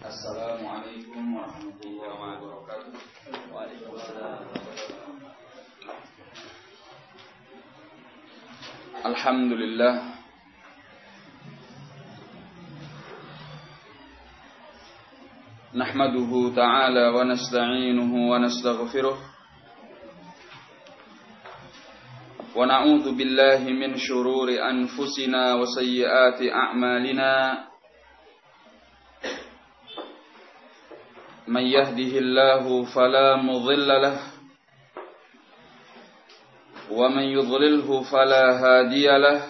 Assalamualaikum warahmatullahi wabarakatuh. Waalaikumsalam. Alhamdulillah. Nahmaduhu ta'ala wa nasta'inuhu wa nastaghfiruh. Wa na'udzu billahi min syururi anfusina wa sayyiati a'malina. Man yahdihillahu fala mudilla lahu wa man yudlilhu fala hadiya lahu.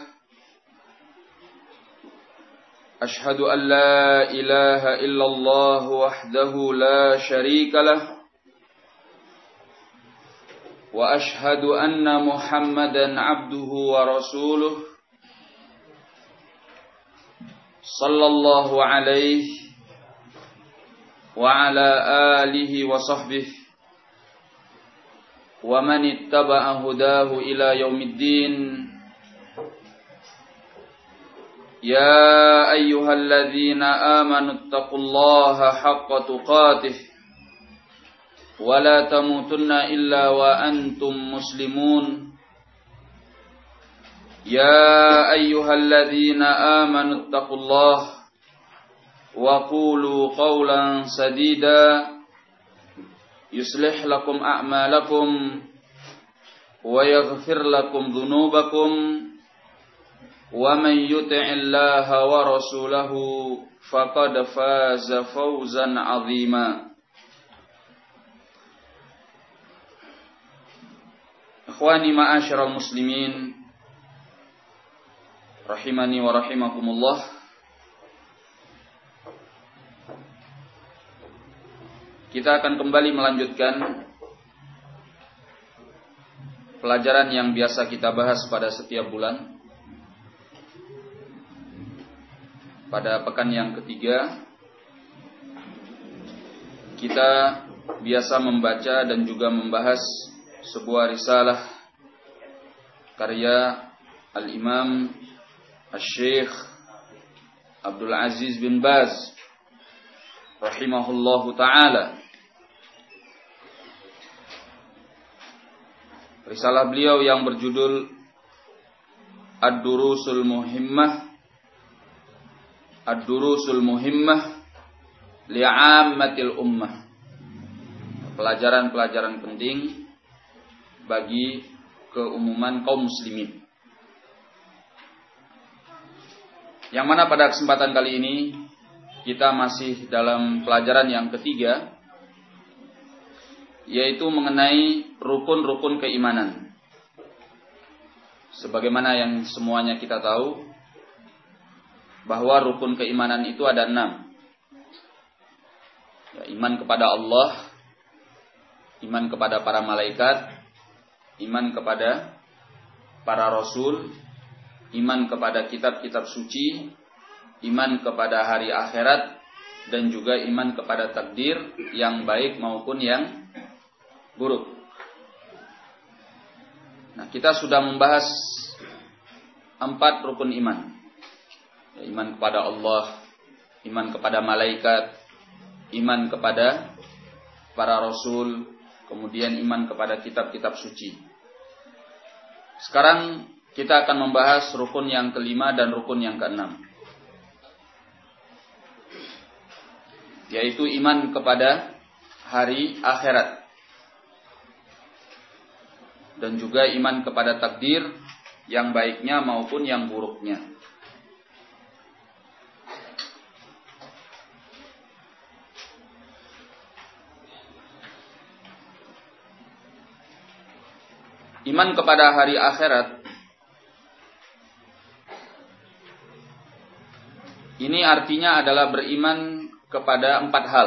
Ashhadu an la ilaha illallah wahdahu la syarika lahu wa ashhadu anna Muhammadan abduhu wa rasuluh sallallahu alaihi wa ala alihi wa sahbihi wa man ittaba'a hudahu ila yaumiddin. Ya ayyuhalladzina amanu taqullaha haqqa tuqatih wa la tamutunna illa wa antum muslimun. Ya ayyuhalladzina amanu taqullaha wa qulu qawlan sadida yuslih lakum a'malakum wa yaghfir lakum dhunubakum wa man yuti'illaha wa rasulahu faqad faza fawzan 'azima. Ikhwani ma'asyiral muslimin rahimani wa rahimakumullah. Kita akan kembali melanjutkan pelajaran yang biasa kita bahas pada setiap bulan. Pada pekan yang ketiga, kita biasa membaca dan juga membahas sebuah risalah karya Al-Imam Asy-Syaikh Abdul Aziz bin Baz rahimahullahu ta'ala. Risalah beliau yang berjudul Ad-Durusul Muhimmah li'ammatil ummah. Pelajaran-pelajaran penting bagi keumuman kaum muslimin. Yang mana pada kesempatan kali ini kita masih dalam pelajaran yang ketiga, yaitu mengenai rukun-rukun keimanan. Sebagaimana yang semuanya kita tahu, bahwa rukun keimanan itu ada 6. Ya, iman kepada Allah, iman kepada para malaikat, iman kepada para rasul, iman kepada kitab-kitab suci, iman kepada hari akhirat, dan juga iman kepada takdir yang baik maupun yang buruk. Nah, kita sudah membahas 4 rukun iman. Iman kepada Allah, iman kepada malaikat, iman kepada para rasul, kemudian iman kepada kitab-kitab suci. Sekarang kita akan membahas rukun yang kelima dan rukun yang keenam, yaitu iman kepada hari akhirat dan juga iman kepada takdir yang baiknya maupun yang buruknya. Iman kepada hari akhirat ini artinya adalah beriman kepada 4 hal.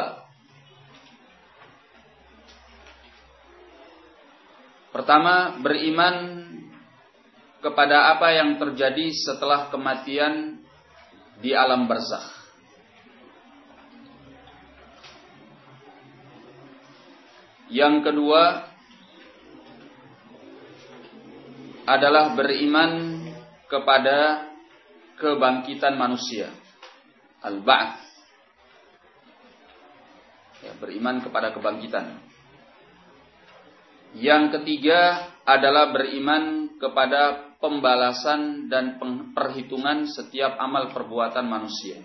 Pertama, beriman kepada apa yang terjadi setelah kematian di alam barzakh. Yang kedua adalah beriman kepada kebangkitan manusia, al-ba'ts. Ya, beriman kepada kebangkitan. Yang ketiga adalah beriman kepada pembalasan dan perhitungan setiap amal perbuatan manusia.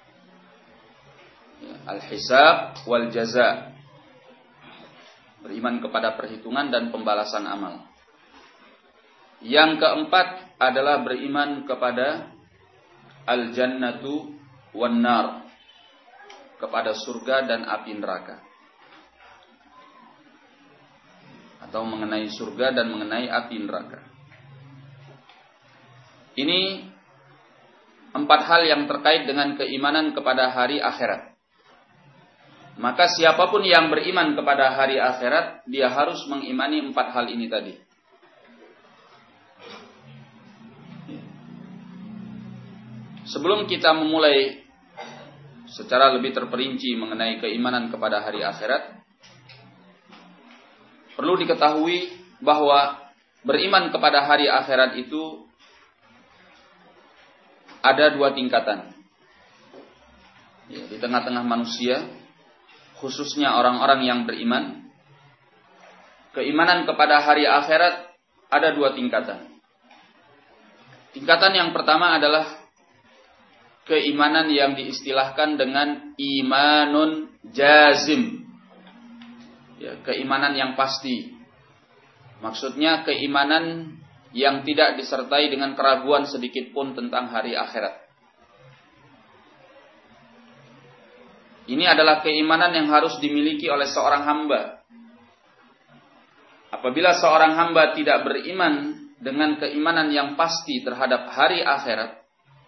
Ya, al-hisab wal jaza. Beriman kepada perhitungan dan pembalasan amal. Yang keempat adalah beriman kepada al-jannatu wan nar, kepada surga dan api neraka, atau mengenai surga dan mengenai api neraka. Ini 4 hal yang terkait dengan keimanan kepada hari akhirat. Maka siapapun yang beriman kepada hari akhirat, dia harus mengimani 4 hal ini tadi. Sebelum kita memulai secara lebih terperinci mengenai keimanan kepada hari akhirat, perlu diketahui bahwa beriman kepada hari akhirat itu ada 2 tingkatan. Ya, di tengah-tengah manusia, khususnya orang-orang yang beriman, keimanan kepada hari akhirat ada 2 tingkatan. Tingkatan yang pertama adalah keimanan yang diistilahkan dengan imanun jazim. Ya, keimanan yang pasti. Maksudnya keimanan yang tidak disertai dengan keraguan sedikit pun tentang hari akhirat. Ini adalah keimanan yang harus dimiliki oleh seorang hamba. Apabila seorang hamba tidak beriman dengan keimanan yang pasti terhadap hari akhirat,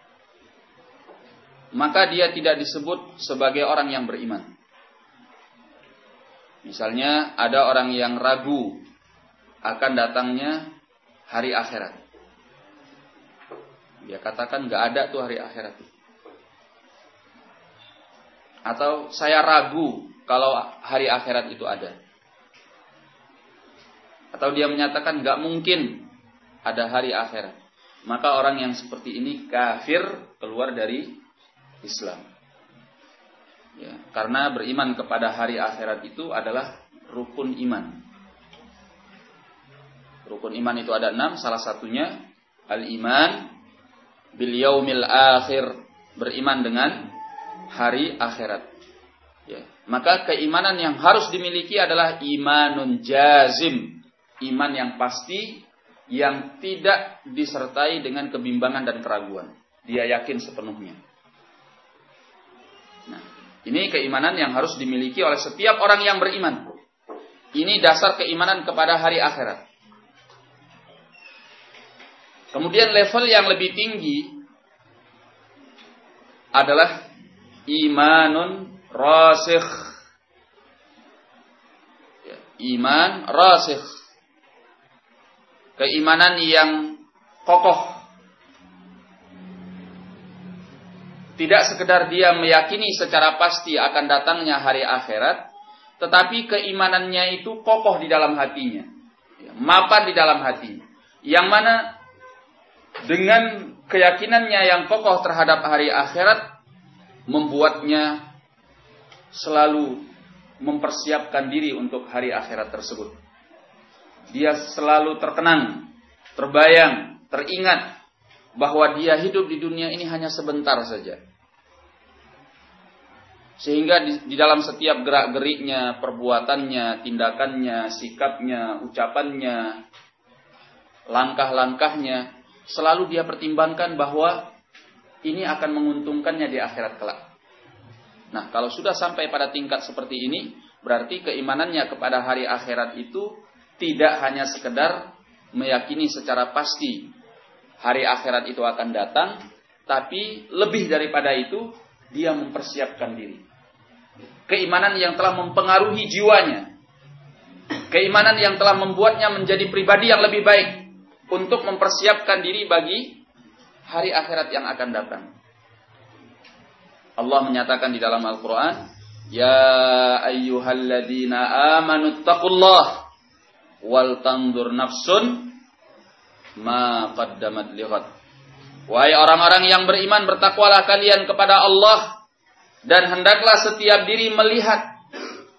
maka dia tidak disebut sebagai orang yang beriman. Misalnya ada orang yang ragu akan datangnya hari akhirat. Dia katakan gak ada tuh hari akhirat. Atau saya ragu kalau hari akhirat itu ada. Atau dia menyatakan gak mungkin ada hari akhirat. Maka orang yang seperti ini kafir, keluar dari Islam. Ya, karena beriman kepada hari akhirat itu adalah rukun iman. Rukun iman itu ada 6, salah satunya al-iman bil yaumil akhir, beriman dengan hari akhirat. Ya, maka keimanan yang harus dimiliki adalah imanun jazim, iman yang pasti, yang tidak disertai dengan kebimbangan dan keraguan. Dia yakin sepenuhnya. Nah, ini keimanan yang harus dimiliki oleh setiap orang yang beriman. Ini dasar keimanan kepada hari akhirat. Kemudian level yang lebih tinggi adalah imanun rasikh. Iman rasikh. Keimanan yang kokoh. Tidak sekedar dia meyakini secara pasti akan datangnya hari akhirat, tetapi keimanannya itu kokoh di dalam hatinya, mapan di dalam hatinya. Yang mana dengan keyakinannya yang kokoh terhadap hari akhirat, membuatnya selalu mempersiapkan diri untuk hari akhirat tersebut. Dia selalu terkenang, terbayang, teringat bahwa dia hidup di dunia ini hanya sebentar saja. Sehingga di dalam setiap gerak-geriknya, perbuatannya, tindakannya, sikapnya, ucapannya, langkah-langkahnya, selalu dia pertimbangkan bahwa ini akan menguntungkannya di akhirat kelak. Nah, kalau sudah sampai pada tingkat seperti ini, berarti keimanannya kepada hari akhirat itu tidak hanya sekedar meyakini secara pasti hari akhirat itu akan datang, tapi lebih daripada itu, dia mempersiapkan diri. Keimanan yang telah mempengaruhi jiwanya. Keimanan yang telah membuatnya menjadi pribadi yang lebih baik untuk mempersiapkan diri bagi hari akhirat yang akan datang. Allah menyatakan di dalam Al-Quran, Ya ayyuhalladzina amanuttaqullah wal tandur nafsun ma qaddamat lighad. Wahai orang-orang yang beriman, bertakwalah kalian kepada Allah, dan hendaklah setiap diri melihat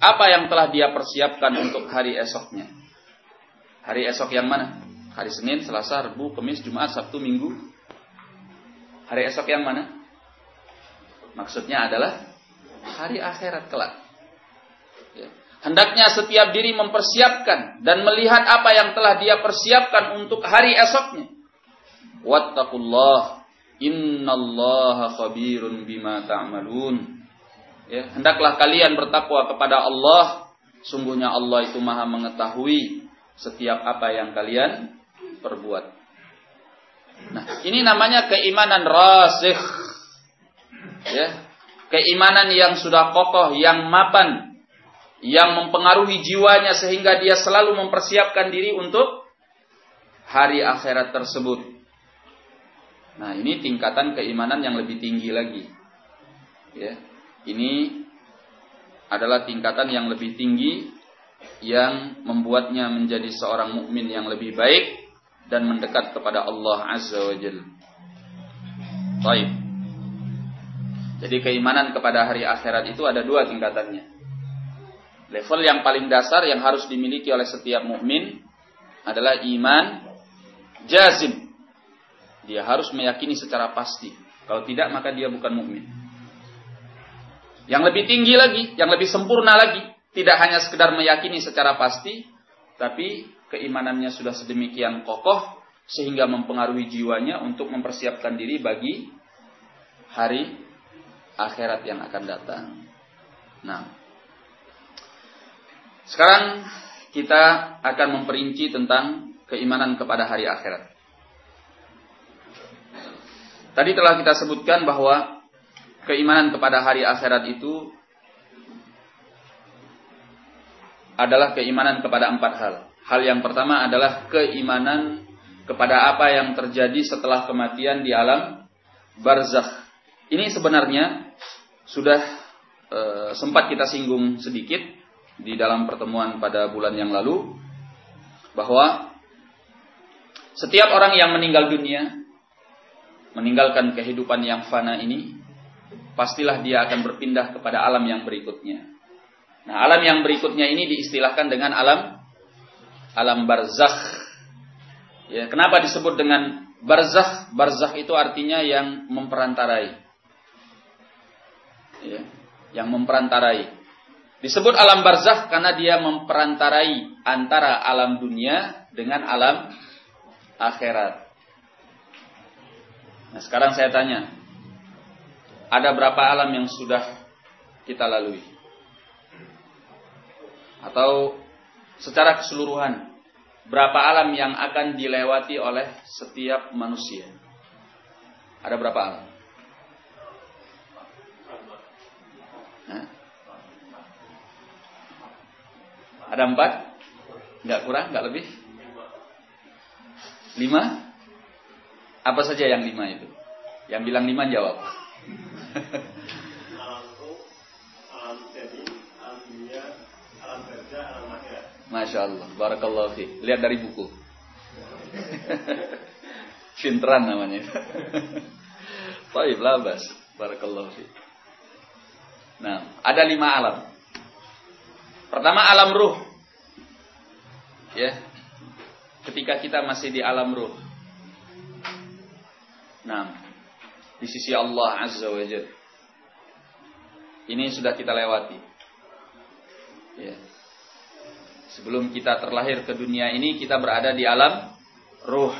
apa yang telah dia persiapkan untuk hari esoknya. Hari esok yang mana? Hari Senin, Selasa, Rabu, Kamis, Jumat, Sabtu, Minggu. Hari esok yang mana? Maksudnya adalah hari akhirat kelak. Ya. Hendaknya setiap diri mempersiapkan dan melihat apa yang telah dia persiapkan untuk hari esoknya. Wattaqullah, innallaha khabirun bima ta'malun. Ya, hendaklah kalian bertakwa kepada Allah. Sungguhnya Allah itu Maha mengetahui setiap apa yang kalian perbuat. Nah, ini namanya keimanan rasikh. Ya, keimanan yang sudah kokoh, yang mapan, yang mempengaruhi jiwanya sehingga dia selalu mempersiapkan diri untuk hari akhirat tersebut. Nah, ini tingkatan keimanan yang lebih tinggi lagi. Ya, ini adalah tingkatan yang lebih tinggi yang membuatnya menjadi seorang mukmin yang lebih baik dan mendekat kepada Allah Azza wa Jalla. Baik. Jadi keimanan kepada hari akhirat itu ada dua tingkatannya. Level yang paling dasar yang harus dimiliki oleh setiap mukmin adalah iman jazim. Dia harus meyakini secara pasti. Kalau tidak maka dia bukan mukmin. Yang lebih tinggi lagi, yang lebih sempurna lagi, tidak hanya sekedar meyakini secara pasti, tapi keimanannya sudah sedemikian kokoh sehingga mempengaruhi jiwanya untuk mempersiapkan diri bagi hari akhirat yang akan datang. Nah, sekarang kita akan memperinci tentang keimanan kepada hari akhirat. Tadi telah kita sebutkan bahwa keimanan kepada hari akhirat itu adalah keimanan kepada 4 hal. Hal yang pertama adalah keimanan kepada apa yang terjadi setelah kematian di alam barzakh. Ini sebenarnya sudah sempat kita singgung sedikit di dalam pertemuan pada bulan yang lalu, bahwa setiap orang yang meninggal dunia, meninggalkan kehidupan yang fana ini, pastilah dia akan berpindah kepada alam yang berikutnya. Nah, alam yang berikutnya ini diistilahkan dengan alam barzakh. Ya, kenapa disebut dengan barzakh? Barzakh itu artinya yang memperantarai. Ya, yang memperantarai. Disebut alam barzakh karena dia memperantarai antara alam dunia dengan alam akhirat. Nah, sekarang saya tanya, ada berapa alam yang sudah kita lalui? Atau secara keseluruhan, berapa alam yang akan dilewati oleh setiap manusia? Ada berapa alam? Hah? Ada 4? Enggak kurang, enggak lebih? 5? Apa saja yang 5 itu? Yang bilang 5 jawab. Masya Allah, barakallahu fi. Lihat dari buku. Fintran namanya. Baik, labas. Barakallahu fi. Nah, ada 5 alam. Pertama alam ruh. Ya. Ketika kita masih di alam ruh. Nah, di sisi Allah Azza wa Jalla. Ini sudah kita lewati. Ya. Sebelum kita terlahir ke dunia ini, kita berada di alam ruh.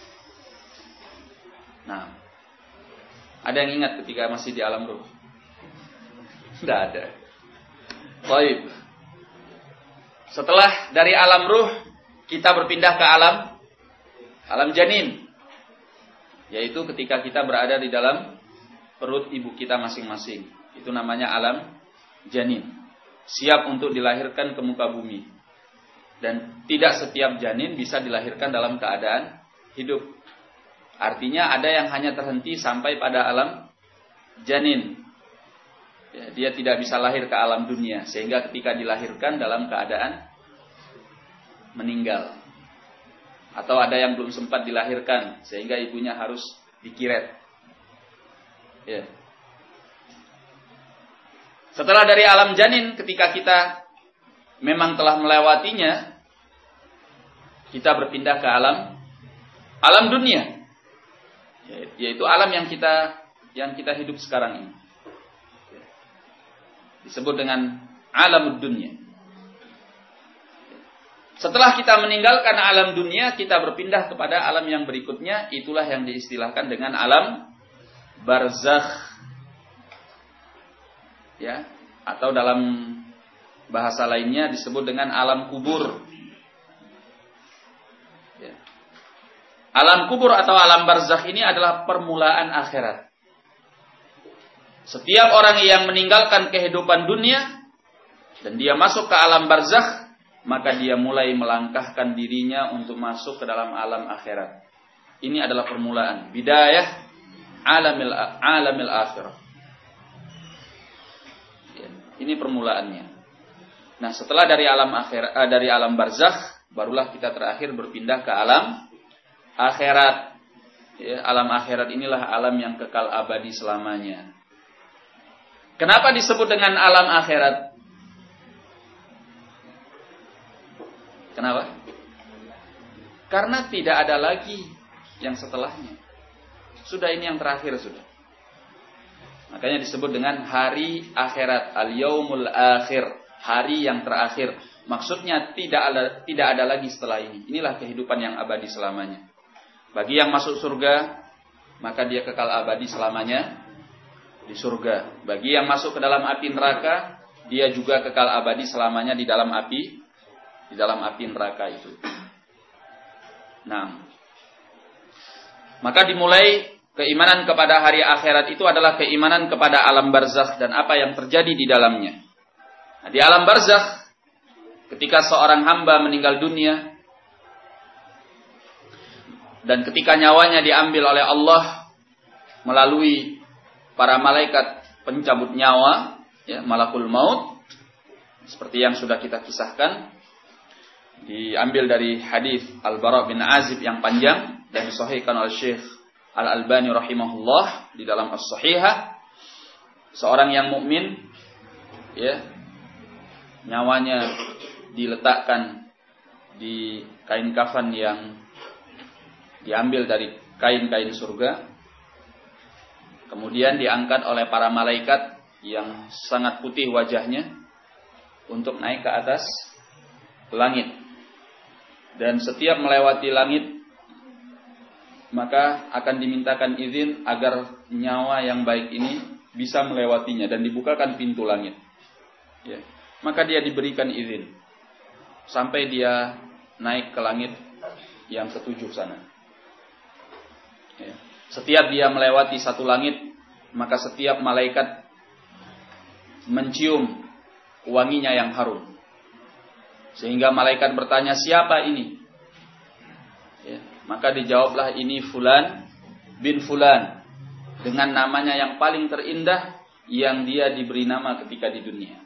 Nah, ada yang ingat ketika masih di alam ruh? Tidak ada. Baik. Setelah dari alam ruh, kita berpindah ke alam janin. Yaitu ketika kita berada di dalam perut ibu kita masing-masing. Itu namanya alam janin. Siap untuk dilahirkan ke muka bumi. Dan tidak setiap janin bisa dilahirkan dalam keadaan hidup. Artinya ada yang hanya terhenti sampai pada alam janin. Ya, dia tidak bisa lahir ke alam dunia. Sehingga ketika dilahirkan dalam keadaan meninggal. Atau ada yang belum sempat dilahirkan. Sehingga ibunya harus dikiret. Ya. Setelah dari alam janin, ketika kita memang telah melewatinya, kita berpindah ke alam dunia, yaitu alam yang kita hidup sekarang ini. Disebut dengan alam dunia. Setelah kita meninggalkan alam dunia, kita berpindah kepada alam yang berikutnya. Itulah yang diistilahkan dengan alam barzakh. Ya, atau dalam bahasa lainnya disebut dengan alam kubur. Ya. Alam kubur atau alam barzakh ini adalah permulaan akhirat. Setiap orang yang meninggalkan kehidupan dunia dan dia masuk ke alam barzakh, maka dia mulai melangkahkan dirinya untuk masuk ke dalam alam akhirat. Ini adalah permulaan, bidayah alamil akhirah. Ya, ini permulaannya. Nah, setelah dari alam akhirat, dari alam barzakh, barulah kita terakhir berpindah ke alam akhirat. Ya, alam akhirat inilah alam yang kekal abadi selamanya. Kenapa disebut dengan alam akhirat? Kenapa? Karena tidak ada lagi yang setelahnya. Sudah, ini yang terakhir sudah. Makanya disebut dengan hari akhirat, al-yaumul akhir, hari yang terakhir. Maksudnya tidak ada lagi setelah ini. Inilah kehidupan yang abadi selamanya. Bagi yang masuk surga, maka dia kekal abadi selamanya di surga. Bagi yang masuk ke dalam api neraka, dia juga kekal abadi selamanya di dalam api neraka itu. Nah, maka dimulai keimanan kepada hari akhirat itu adalah keimanan kepada alam barzakh dan apa yang terjadi di dalamnya. Nah, di alam barzakh, ketika seorang hamba meninggal dunia dan ketika nyawanya diambil oleh Allah melalui para malaikat pencabut nyawa, ya, malakul maut, seperti yang sudah kita kisahkan, diambil dari hadis Al-Bara bin Azib yang panjang dan disahihkan oleh Syekh Al-Albani rahimahullah di dalam As-Sahihah. Seorang yang mukmin, ya, nyawanya diletakkan di kain kafan yang diambil dari kain-kain surga, kemudian diangkat oleh para malaikat yang sangat putih wajahnya untuk naik ke atas langit. Dan setiap melewati langit, maka akan dimintakan izin agar nyawa yang baik ini bisa melewatinya dan dibukakan pintu langit. Ya. Maka dia diberikan izin sampai dia naik ke langit yang ketujuh sana. Ya. Setiap dia melewati satu langit, maka setiap malaikat mencium wanginya yang harum. Sehingga malaikat bertanya, siapa ini? Ya, maka dijawablah, ini Fulan bin Fulan, dengan namanya yang paling terindah yang dia diberi nama ketika di dunia.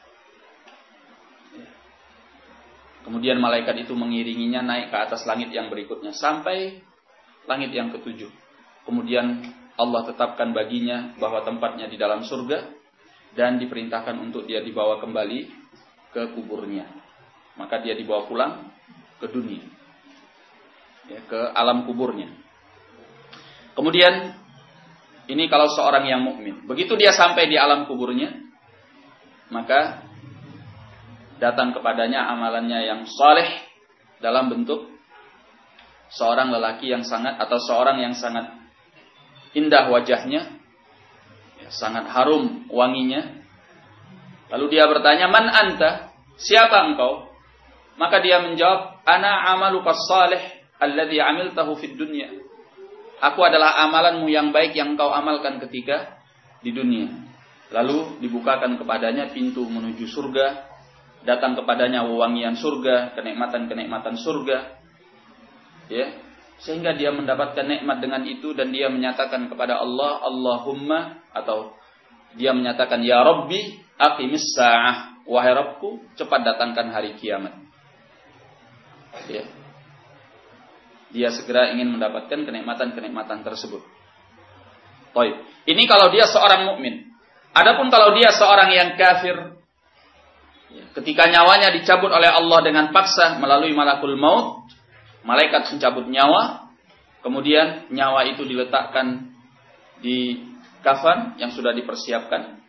Ya. Kemudian malaikat itu mengiringinya naik ke atas langit yang berikutnya sampai langit yang ketujuh. Kemudian Allah tetapkan baginya bahwa tempatnya di dalam surga dan diperintahkan untuk dia dibawa kembali ke kuburnya. Maka dia dibawa pulang ke dunia, ya, ke alam kuburnya. Kemudian ini kalau seorang yang mukmin, begitu dia sampai di alam kuburnya, maka datang kepadanya amalannya yang saleh dalam bentuk seorang lelaki yang sangat, atau seorang yang sangat indah wajahnya, ya, sangat harum wanginya. Lalu dia bertanya, man anta? Siapa engkau? Maka dia menjawab, ana amaluka salih alladhi amiltahu fid dunya. Aku adalah amalanmu yang baik yang kau amalkan ketika di dunia. Lalu dibukakan kepadanya pintu menuju surga, datang kepadanya wewangian surga, kenikmatan-kenikmatan surga. Ya, sehingga dia mendapatkan nikmat dengan itu dan dia menyatakan kepada Allah, Allahumma, atau dia menyatakan, ya Rabbi aqimis sa'ah, wahai Rabbku, cepat datangkan hari kiamat. Ya. Dia segera ingin mendapatkan kenikmatan-kenikmatan tersebut. Baik. Ini kalau dia seorang mukmin. Adapun kalau dia seorang yang kafir, Ketika nyawanya dicabut oleh Allah dengan paksa melalui malakul maut, malaikat mencabut nyawa, kemudian nyawa itu diletakkan di kafan yang sudah dipersiapkan.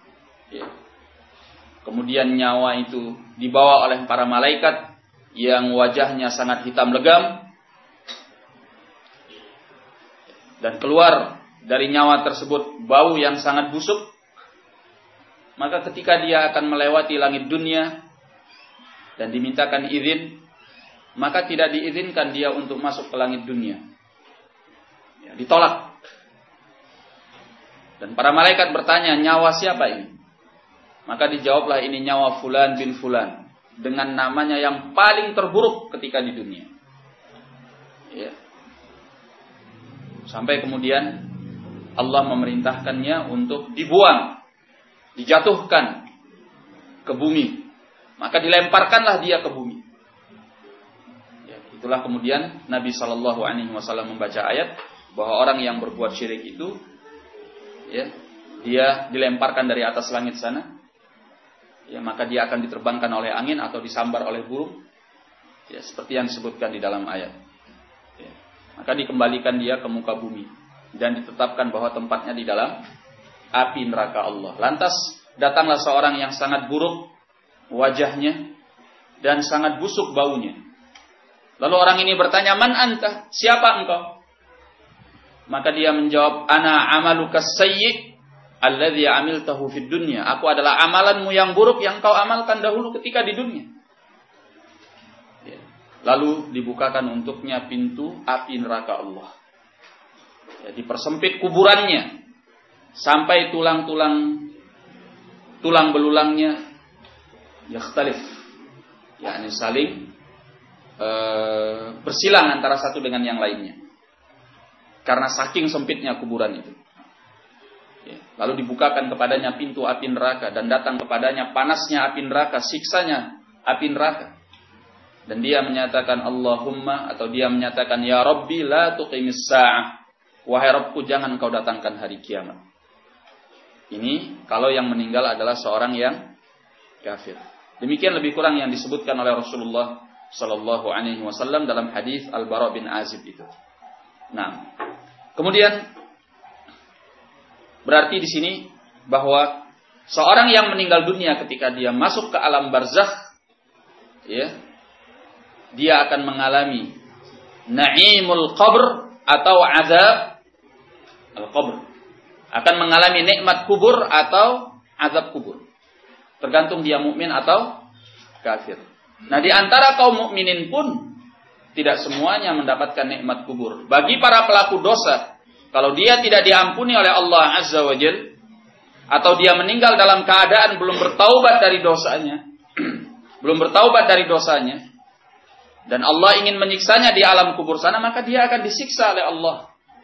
Kemudian nyawa itu dibawa oleh para malaikat yang wajahnya sangat hitam legam, dan keluar dari nyawa tersebut bau yang sangat busuk. Maka ketika dia akan melewati langit dunia dan dimintakan izin, maka tidak diizinkan dia untuk masuk ke langit dunia. Ditolak. Dan para malaikat bertanya, nyawa siapa ini? Maka dijawablah, ini nyawa Fulan bin Fulan, dengan namanya yang paling terburuk ketika di dunia. Sampai kemudian Allah memerintahkannya untuk dibuang, dijatuhkan ke bumi. Maka dilemparkanlah dia ke bumi. Itulah kemudian Nabi SAW membaca ayat bahwa orang yang berbuat syirik itu, dia dilemparkan dari atas langit sana, maka dia akan diterbangkan oleh angin atau disambar oleh burung, seperti yang disebutkan di dalam ayat. Maka dikembalikan dia ke muka bumi dan ditetapkan bahwa tempatnya di dalam api neraka Allah. Lantas datanglah seorang yang sangat buruk wajahnya dan sangat busuk baunya. Lalu orang ini bertanya, man anta? Siapa engkau? Maka dia menjawab, ana amaluka sayyi alladhi amiltahu fid dunya. Aku adalah amalanmu yang buruk yang kau amalkan dahulu ketika di dunia. Lalu dibukakan untuknya pintu api neraka Allah. Dipersempit kuburannya sampai tulang belulangnya yakhtalif, yakni saling bersilang antara satu dengan yang lainnya karena saking sempitnya kuburan itu. Lalu dibukakan kepadanya pintu api neraka dan datang kepadanya panasnya api neraka, siksanya api neraka. Dan dia menyatakan Allahumma, atau dia menyatakan ya Rabbi la tuqimis sa'ah, wahai Rabbku jangan kau datangkan hari kiamat. Ini kalau yang meninggal adalah seorang yang kafir. Demikian lebih kurang yang disebutkan oleh Rasulullah sallallahu alaihi wasallam dalam hadis Al-Bara bin Azib itu. Nah, kemudian berarti di sini bahwa seorang yang meninggal dunia ketika dia masuk ke alam barzakh, dia akan mengalami na'imul qabr atau azab al-qabr. Akan mengalami nikmat kubur atau azab kubur. Tergantung dia mukmin atau kafir. Nah, di antara kaum mukminin pun tidak semuanya mendapatkan nikmat kubur. Bagi para pelaku dosa, kalau dia tidak diampuni oleh Allah Azza wa Jalla, atau dia meninggal dalam keadaan belum bertaubat dari dosanya, dan Allah ingin menyiksanya di alam kubur sana, maka dia akan disiksa oleh Allah.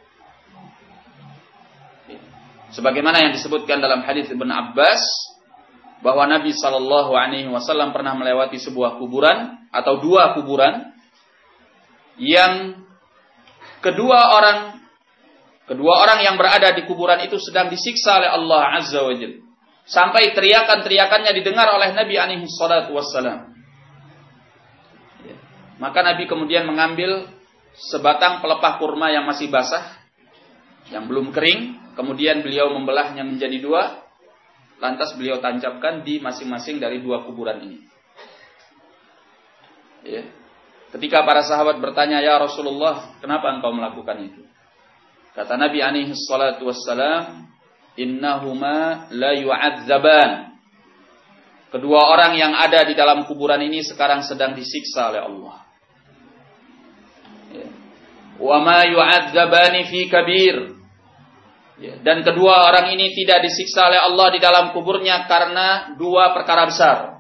Sebagaimana yang disebutkan dalam hadis Ibn Abbas, bahwa Nabi SAW pernah melewati sebuah kuburan atau dua kuburan, yang kedua orang yang berada di kuburan itu sedang disiksa oleh Allah Azza wa Jalla, sampai teriakan-teriakannya didengar oleh Nabi SAW. Maka Nabi kemudian mengambil sebatang pelepah kurma yang masih basah, yang belum kering, kemudian beliau membelahnya menjadi dua, lantas beliau tancapkan di masing-masing dari dua kuburan ini. Ketika para sahabat bertanya, ya Rasulullah, kenapa engkau melakukan itu? Kata Nabi alaihi salatu wassalam, innahuma la yu'adzaban. Kedua orang yang ada di dalam kuburan ini sekarang sedang disiksa oleh Allah. Wa ma yu'adzabani fi kabir. Dan kedua orang ini tidak disiksa oleh Allah di dalam kuburnya karena dua perkara besar.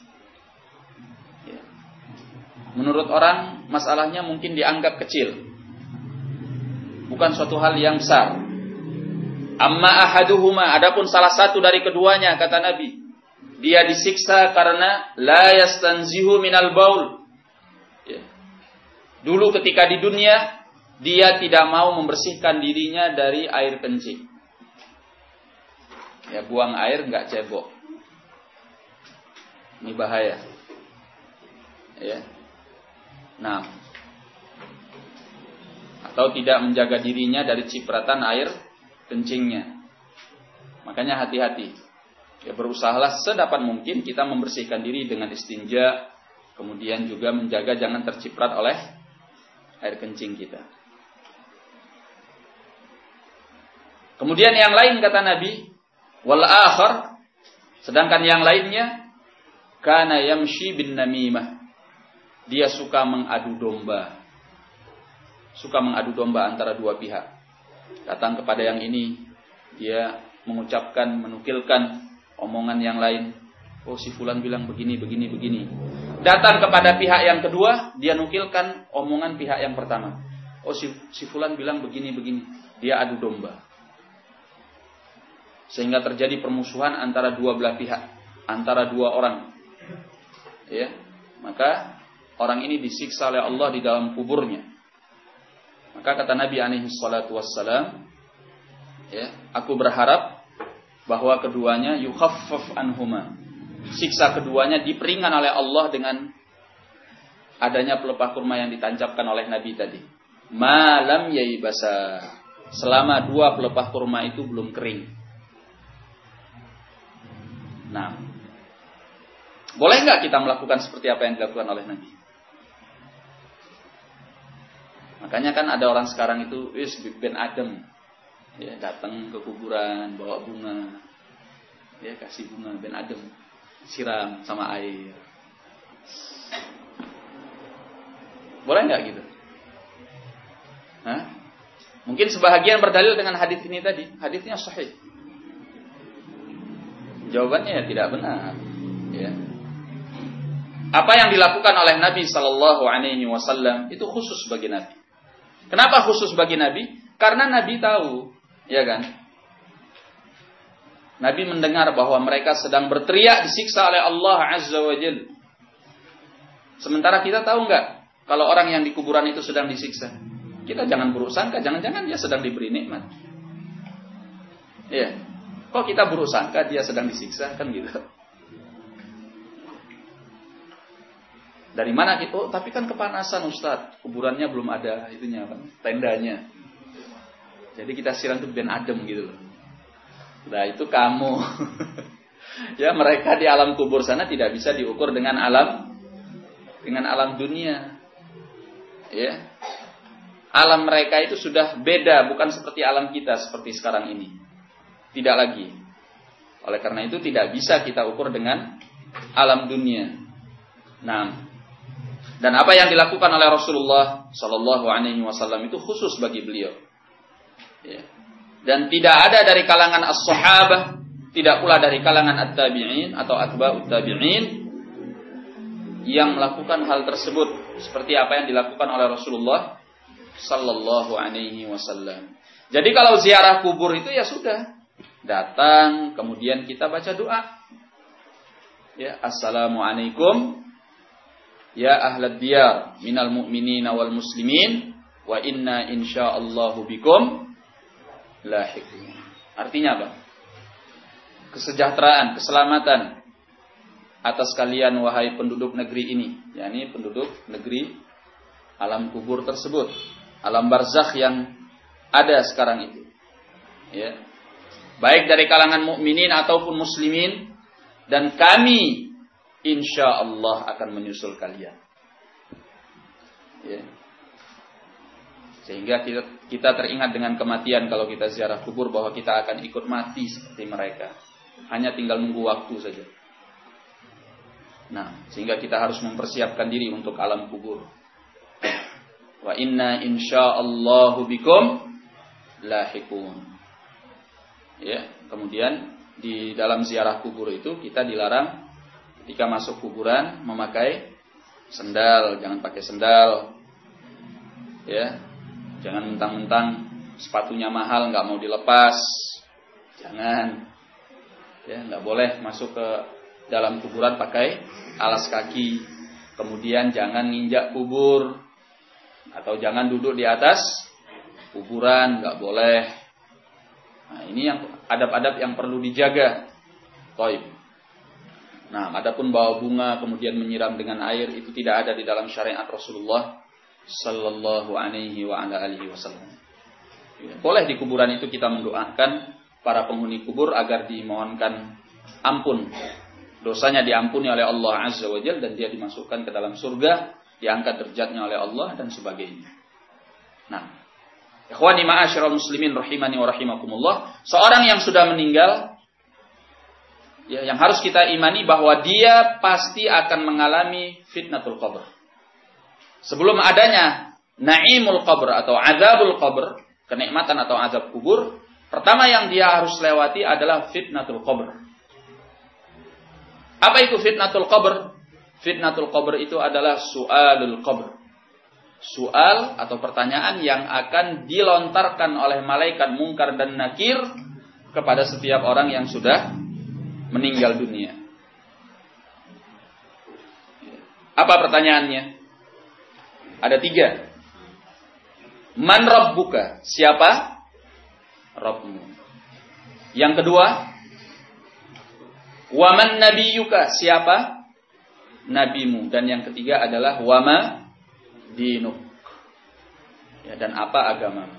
Menurut orang, masalahnya mungkin dianggap kecil, bukan suatu hal yang besar. Amma ahaduhuma, adapun salah satu dari keduanya, kata Nabi, dia disiksa karena la yastanzihu minal baul. Dulu ketika di dunia, dia tidak mau membersihkan dirinya dari air kencing. Buang air enggak cebok. Ini bahaya. Ya. Nah, atau tidak menjaga dirinya dari cipratan air kencingnya. Makanya hati-hati. Ya, berusahalah sedapat mungkin kita membersihkan diri dengan istinja, kemudian juga menjaga jangan terciprat oleh air kencing kita. Kemudian yang lain kata Nabi, wal akhar, sedangkan yang lainnya, kana yamshi bin namimah. Dia suka mengadu domba. Suka mengadu domba antara dua pihak. Datang kepada yang ini, dia mengucapkan, menukilkan omongan yang lain. Oh, si fulan bilang begini, begini, begini. Datang kepada pihak yang kedua, dia nukilkan omongan pihak yang pertama. Oh, si fulan bilang begini, begini. Dia adu domba. Sehingga terjadi permusuhan antara dua belah pihak, antara dua orang. Ya, maka orang ini disiksa oleh Allah di dalam kuburnya. Maka kata Nabi alaihi salatu wassalam, ya, aku berharap bahwa keduanya yukhaffaf anhuma. Siksa keduanya diperingan oleh Allah dengan adanya pelepah kurma yang ditancapkan oleh Nabi tadi. Malam yaibasa. Selama dua pelepah kurma itu belum kering. Nah, boleh nggak kita melakukan seperti apa yang dilakukan oleh Nabi? Makanya kan ada orang sekarang itu, Ben Adam, ya, datang ke kuburan bawa bunga, ya, kasih bunga Ben Adam, siram sama air. Boleh nggak gitu? Hah? Mungkin sebahagian berdalil dengan hadis ini tadi, hadisnya sahih. Jawabannya ya tidak benar. Ya. Apa yang dilakukan oleh Nabi Sallallahu Alaihi Wasallam itu khusus bagi Nabi. Kenapa khusus bagi Nabi? Karena Nabi tahu, ya kan? Nabi mendengar bahwa mereka sedang berteriak disiksa oleh Allah Azza wa Jalla. Sementara kita tahu nggak kalau orang yang di kuburan itu sedang disiksa? Kita jangan buruk sangka, jangan-jangan dia sedang diberi nikmat. Ya. Kok kita buruk sangka dia sedang disiksa, kan gitu. Dari mana gitu? Tapi kan kepanasan Ustaz, kuburannya belum ada itunya kan, tendanya. Jadi kita siram tuh Ben Adam gitu loh. Nah, itu kamu. Ya, mereka di alam kubur sana tidak bisa diukur dengan alam dunia. Ya. Alam mereka itu sudah beda, bukan seperti alam kita seperti sekarang ini. Tidak lagi. Oleh karena itu tidak bisa kita ukur dengan alam dunia. Nah, dan apa yang dilakukan oleh Rasulullah Sallallahu Alaihi Wasallam itu khusus bagi beliau. Ya. Dan tidak ada dari kalangan as-sahabah, tidak pula dari kalangan at-tabi'in atau atba'ut tabi'in yang melakukan hal tersebut seperti apa yang dilakukan oleh Rasulullah Sallallahu Alaihi Wasallam. Jadi kalau ziarah kubur itu ya sudah. Datang, kemudian kita baca doa. Ya, Assalamualaikum ya ahlad diyar minal mu'minina wal muslimin wa inna insyaallahu bikum lahiqun. Artinya apa? Kesejahteraan, keselamatan atas kalian wahai penduduk negeri ini, yakni penduduk negeri alam kubur tersebut, alam barzakh yang ada sekarang itu. Ya. Baik dari kalangan mukminin ataupun muslimin, dan kami insyaallah akan menyusul kalian. Ya. Sehingga kita teringat dengan kematian kalau kita ziarah kubur bahwa kita akan ikut mati seperti mereka. Hanya tinggal nunggu waktu saja. Nah, sehingga kita harus mempersiapkan diri untuk alam kubur. Wa inna insyaallahu bikum lahiqun. Ya, kemudian di dalam ziarah kubur itu kita dilarang ketika masuk kuburan memakai sendal, jangan pakai sendal. Ya. Jangan mentang-mentang sepatunya mahal nggak mau dilepas. Jangan. Ya, nggak boleh masuk ke dalam kuburan pakai alas kaki. Kemudian jangan nginjak kubur atau jangan duduk di atas kuburan, nggak boleh. Nah, ini yang adab-adab yang perlu dijaga. Baik. Nah, adapun bawa bunga kemudian menyiram dengan air itu tidak ada di dalam syariat Rasulullah sallallahu alaihi wa ala alihi wasallam. Boleh di kuburan itu kita mendoakan para penghuni kubur agar dimohonkan ampun. Dosanya diampuni oleh Allah Azza wa Jalla dan dia dimasukkan ke dalam surga, diangkat derajatnya oleh Allah dan sebagainya. Nah, ikhwani ma'asyiral muslimin rahimani wa rahimakumullah, seorang yang sudah meninggal, ya, yang harus kita imani bahwa dia pasti akan mengalami fitnatul qabr. Sebelum adanya naimul qabr atau azabul qabr, kenikmatan atau azab kubur, pertama yang dia harus lewati adalah fitnatul qabr. Apa itu fitnatul qabr? Fitnatul qabr itu adalah su'alul qabr. Soal atau pertanyaan yang akan dilontarkan oleh malaikat Munkar dan Nakir kepada setiap orang yang sudah meninggal dunia. Apa pertanyaannya? Ada 3. Man rabbuka? Siapa Rabbmu? Yang kedua, waman nabiyuka? Siapa nabimu? Dan yang ketiga adalah wama dinuk, ya, dan apa agamamu?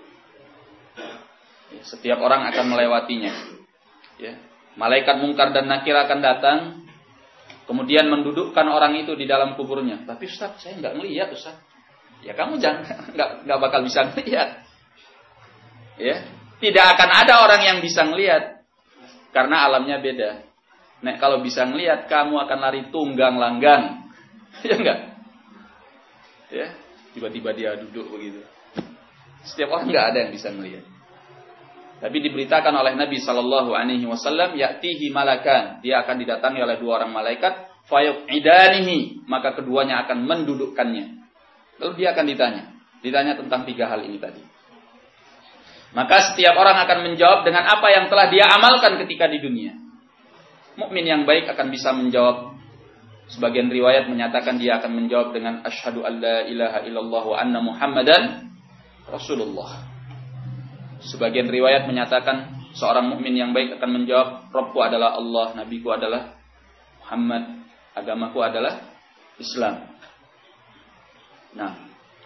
Ya, setiap orang akan melewatinya. Ya. Malaikat Munkar dan Nakir akan datang, kemudian mendudukkan orang itu di dalam kuburnya. Tapi Ustaz, saya nggak ngelihat Ustaz. Ya kamu jangan, nggak bakal bisa ngelihat. Ya, tidak akan ada orang yang bisa ngelihat karena alamnya beda. Nek kalau bisa ngelihat, kamu akan lari tunggang langgang, ya enggak? Ya, tiba-tiba dia duduk begitu. Setiap orang nggak ada yang bisa melihat. Tapi diberitakan oleh Nabi Sallallahu Alaihi Wasallam, ya'tihi malakan, dia akan didatangi oleh 2 orang malaikat, fayuqidanihi, maka keduanya akan mendudukkannya. Lalu dia akan ditanya tentang 3 hal ini tadi. Maka setiap orang akan menjawab dengan apa yang telah dia amalkan ketika di dunia. Mukmin yang baik akan bisa menjawab. Sebagian riwayat menyatakan dia akan menjawab dengan asyhadu alla ilaha illallah wa anna muhammadan rasulullah. Sebagian riwayat menyatakan seorang mukmin yang baik akan menjawab, Rabbku adalah Allah, nabiku adalah Muhammad, agamaku adalah Islam. Nah,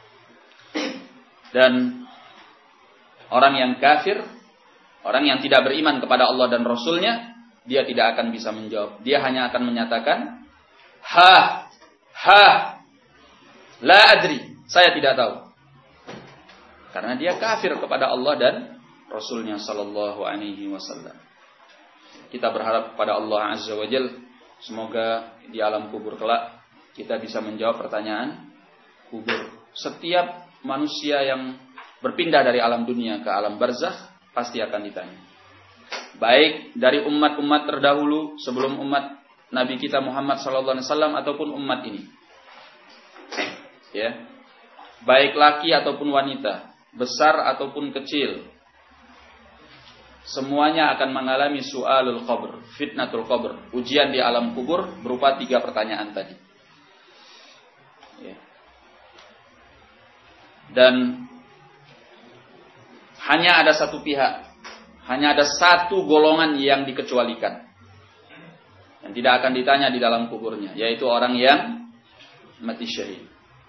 dan orang yang kafir, orang yang tidak beriman kepada Allah dan Rasulnya, dia tidak akan bisa menjawab. Dia hanya akan menyatakan la adri, saya tidak tahu. Karena dia kafir kepada Allah dan Rasulnya sallallahu alaihi wasallam. Kita berharap kepada Allah Azza wa Jalla, semoga di alam kubur kelak kita bisa menjawab pertanyaan kubur. Setiap manusia yang berpindah dari alam dunia ke alam barzakh pasti akan ditanya. Baik dari umat-umat terdahulu sebelum umat Nabi kita Muhammad sallallahu alaihi wasallam ataupun umat ini. Ya. Baik laki ataupun wanita, besar ataupun kecil. Semuanya akan mengalami su'alul qabr, fitnatul qabr, ujian di alam kubur berupa 3 pertanyaan tadi. Ya. Dan hanya ada satu pihak, hanya ada satu golongan yang dikecualikan, yang tidak akan ditanya di dalam kuburnya, yaitu orang yang mati syahid.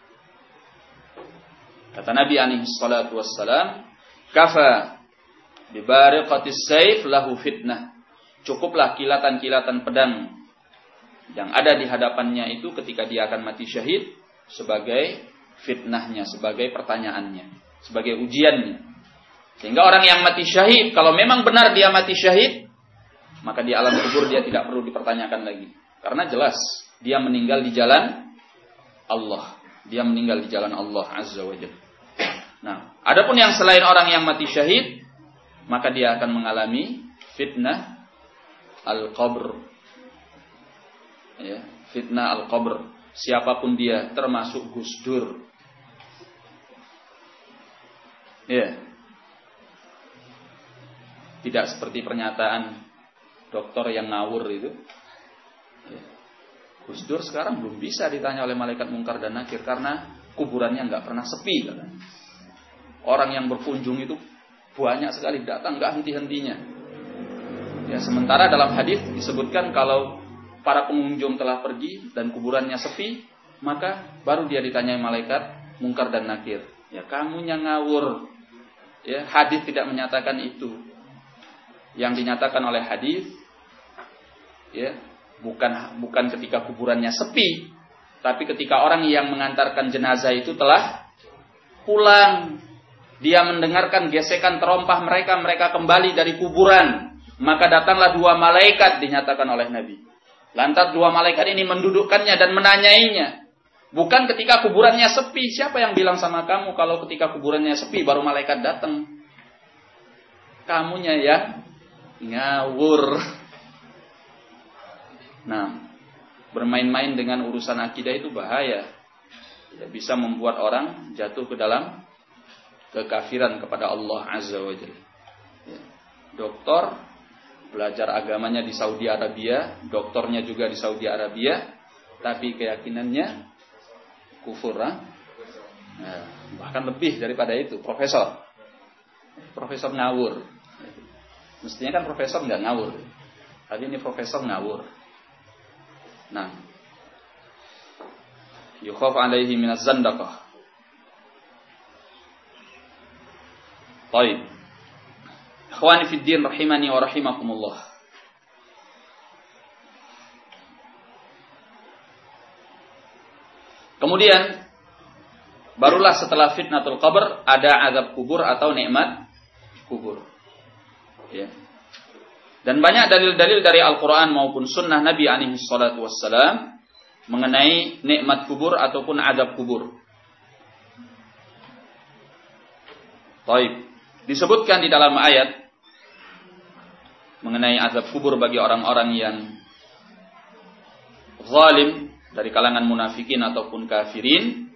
Kata Nabi alaihi salatu wassalam, kafa bibariqatis sayf lahu fitnah. Cukuplah kilatan-kilatan pedang yang ada di hadapannya itu ketika dia akan mati syahid sebagai fitnahnya, sebagai pertanyaannya, sebagai ujiannya. Sehingga orang yang mati syahid, kalau memang benar dia mati syahid, maka di alam kubur dia tidak perlu dipertanyakan lagi. Karena jelas dia meninggal di jalan Allah. Dia meninggal di jalan Allah Azza wa Jalla. Nah, adapun yang selain orang yang mati syahid, maka dia akan mengalami fitnah al-qabr. Ya, fitnah al-qabr. Siapapun dia, termasuk Gus Dur. Ya. Tidak seperti pernyataan dokter yang ngawur itu. Ya. Gus Dur sekarang belum bisa ditanya oleh malaikat Munkar dan Nakir karena kuburannya nggak pernah sepi. Kan? Orang yang berkunjung itu banyak sekali datang, nggak henti-hentinya. Ya, sementara dalam hadis disebutkan kalau para pengunjung telah pergi dan kuburannya sepi, maka baru dia ditanyai malaikat Munkar dan Nakir. Ya, kamunya ngawur. Ya, hadis tidak menyatakan itu. Yang dinyatakan oleh hadis, ya, bukan ketika kuburannya sepi, tapi ketika orang yang mengantarkan jenazah itu telah pulang. Dia mendengarkan gesekan terompah mereka kembali dari kuburan. Maka datanglah 2 malaikat, dinyatakan oleh Nabi. Lantas 2 malaikat ini mendudukkannya dan menanyainya. Bukan ketika kuburannya sepi. Siapa yang bilang sama kamu kalau ketika kuburannya sepi baru malaikat datang? Kamunya ya ngawur. Nah, bermain-main dengan urusan akidah itu bahaya. Ya, bisa membuat orang jatuh ke dalam kekafiran kepada Allah Azza wa Jalla. Ya. Doktor belajar agamanya di Saudi Arabia, doktornya juga di Saudi Arabia, tapi keyakinannya kufur. Nah, bahkan lebih daripada itu, profesor ngawur. Mestinya kan profesor nggak ngawur, tapi ini profesor ngawur. Nah, yukhaf alaihi minaz zandaqah. Baik. Ikhwani fid din rahimani wa rahimakumullah. Kemudian barulah setelah fitnatul qabr ada azab kubur atau nikmat kubur. Ya. Dan banyak dalil-dalil dari Al-Qur'an maupun sunnah Nabi alaihi salatu wassalam mengenai nikmat kubur ataupun azab kubur. Baik. Disebutkan di dalam ayat mengenai azab kubur bagi orang-orang yang zalim dari kalangan munafikin ataupun kafirin.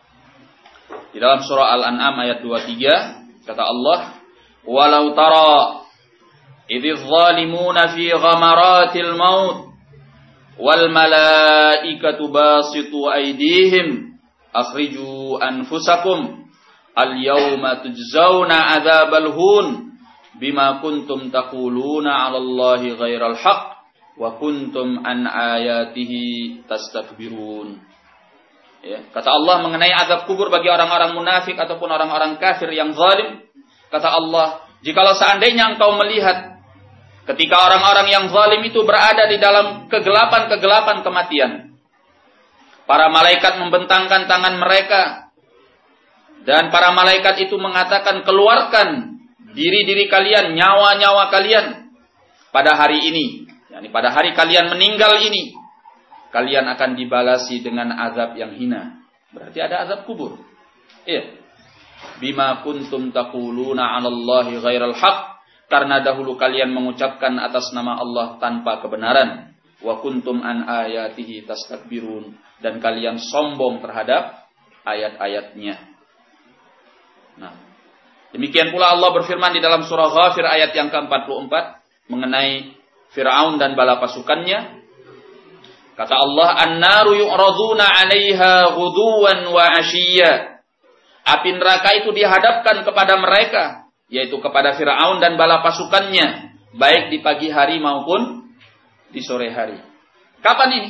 Di dalam surah Al-An'am ayat 23 kata Allah, "Walau tara idz zalimuna fi ghamaratil maut wal malaikatu basitu aydihim akhriju anfusakum al-yawma tujzauna adzabal hun bima kuntum taquluna 'alallahi ghairal haqq wa kuntum an ayatihi tastakbirun." Ya, kata Allah mengenai azab kubur bagi orang-orang munafik ataupun orang-orang kafir yang zalim, kata Allah, jikalau seandainya engkau melihat ketika orang-orang yang zalim itu berada di dalam kegelapan-kegelapan kematian, para malaikat membentangkan tangan mereka dan para malaikat itu mengatakan, keluarkan diri-diri kalian, nyawa-nyawa kalian pada hari ini. Yani pada hari kalian meninggal ini, kalian akan dibalasi dengan azab yang hina. Berarti ada azab kubur. Iya. Bima kuntum taquluna 'alallahi ghairal haqq, karena dahulu kalian mengucapkan atas nama Allah tanpa kebenaran. Wa kuntum an ayatihi tastakbirun, dan kalian sombong terhadap ayat-ayatnya. Nah, demikian pula Allah berfirman di dalam surah Ghafir ayat yang ke-44 mengenai Fir'aun dan bala pasukannya. Kata Allah, "An-naru yu'raduna 'alaiha ghuduwan wa 'ashiyya." Api neraka itu dihadapkan kepada mereka, yaitu kepada Fir'aun dan bala pasukannya, baik di pagi hari maupun di sore hari. Kapan ini?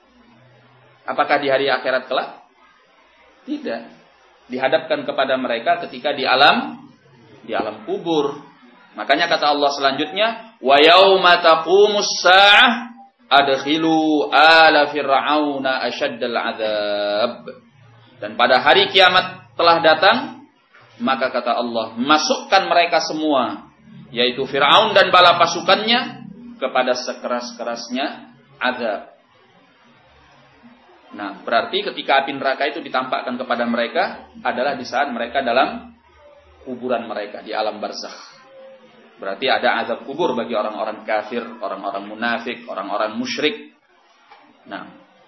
Apakah di hari akhirat kelak? Tidak. Dihadapkan kepada mereka ketika di alam kubur. Makanya kata Allah selanjutnya, wa yauma taqumus saa'ah adkhilu ala fir'auna asyaddal adzab. Dan pada hari kiamat telah datang, maka kata Allah, masukkan mereka semua, yaitu Fir'aun dan bala pasukannya, kepada sekeras-kerasnya azab. Nah, berarti ketika api neraka itu ditampakkan kepada mereka adalah di saat mereka dalam kuburan mereka di alam barzakh. Berarti ada azab kubur bagi orang-orang kafir, orang-orang munafik, orang-orang musyrik. Nah,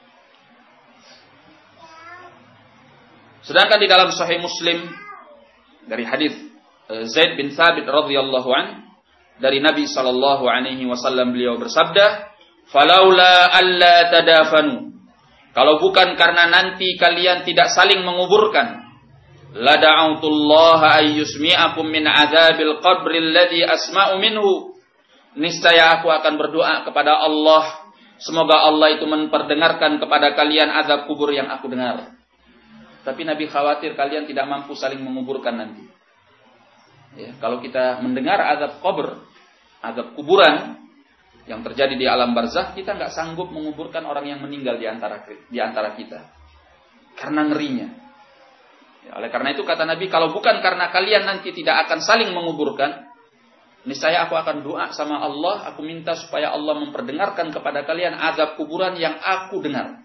sedangkan di dalam Sahih Muslim dari hadis Zaid bin Thabit radhiyallahu an, dari Nabi sallallahu alaihi wasallam, beliau bersabda, "Falaula alla tadafanu." Kalau bukan karena nanti kalian tidak saling menguburkan, la da'autullaha ayyusmi'akum min adzabil qabri alladhi asma'u minhu. Niscaya aku akan berdoa kepada Allah semoga Allah itu memperdengarkan kepada kalian azab kubur yang aku dengar. Tapi Nabi khawatir kalian tidak mampu saling menguburkan nanti. Ya, kalau kita mendengar azab kubur, azab kuburan yang terjadi di alam barzakh, kita nggak sanggup menguburkan orang yang meninggal di antara kita, karena ngerinya. Ya, oleh karena itu kata Nabi, kalau bukan karena kalian nanti tidak akan saling menguburkan, niscaya aku akan doa sama Allah, aku minta supaya Allah memperdengarkan kepada kalian azab kuburan yang aku dengar.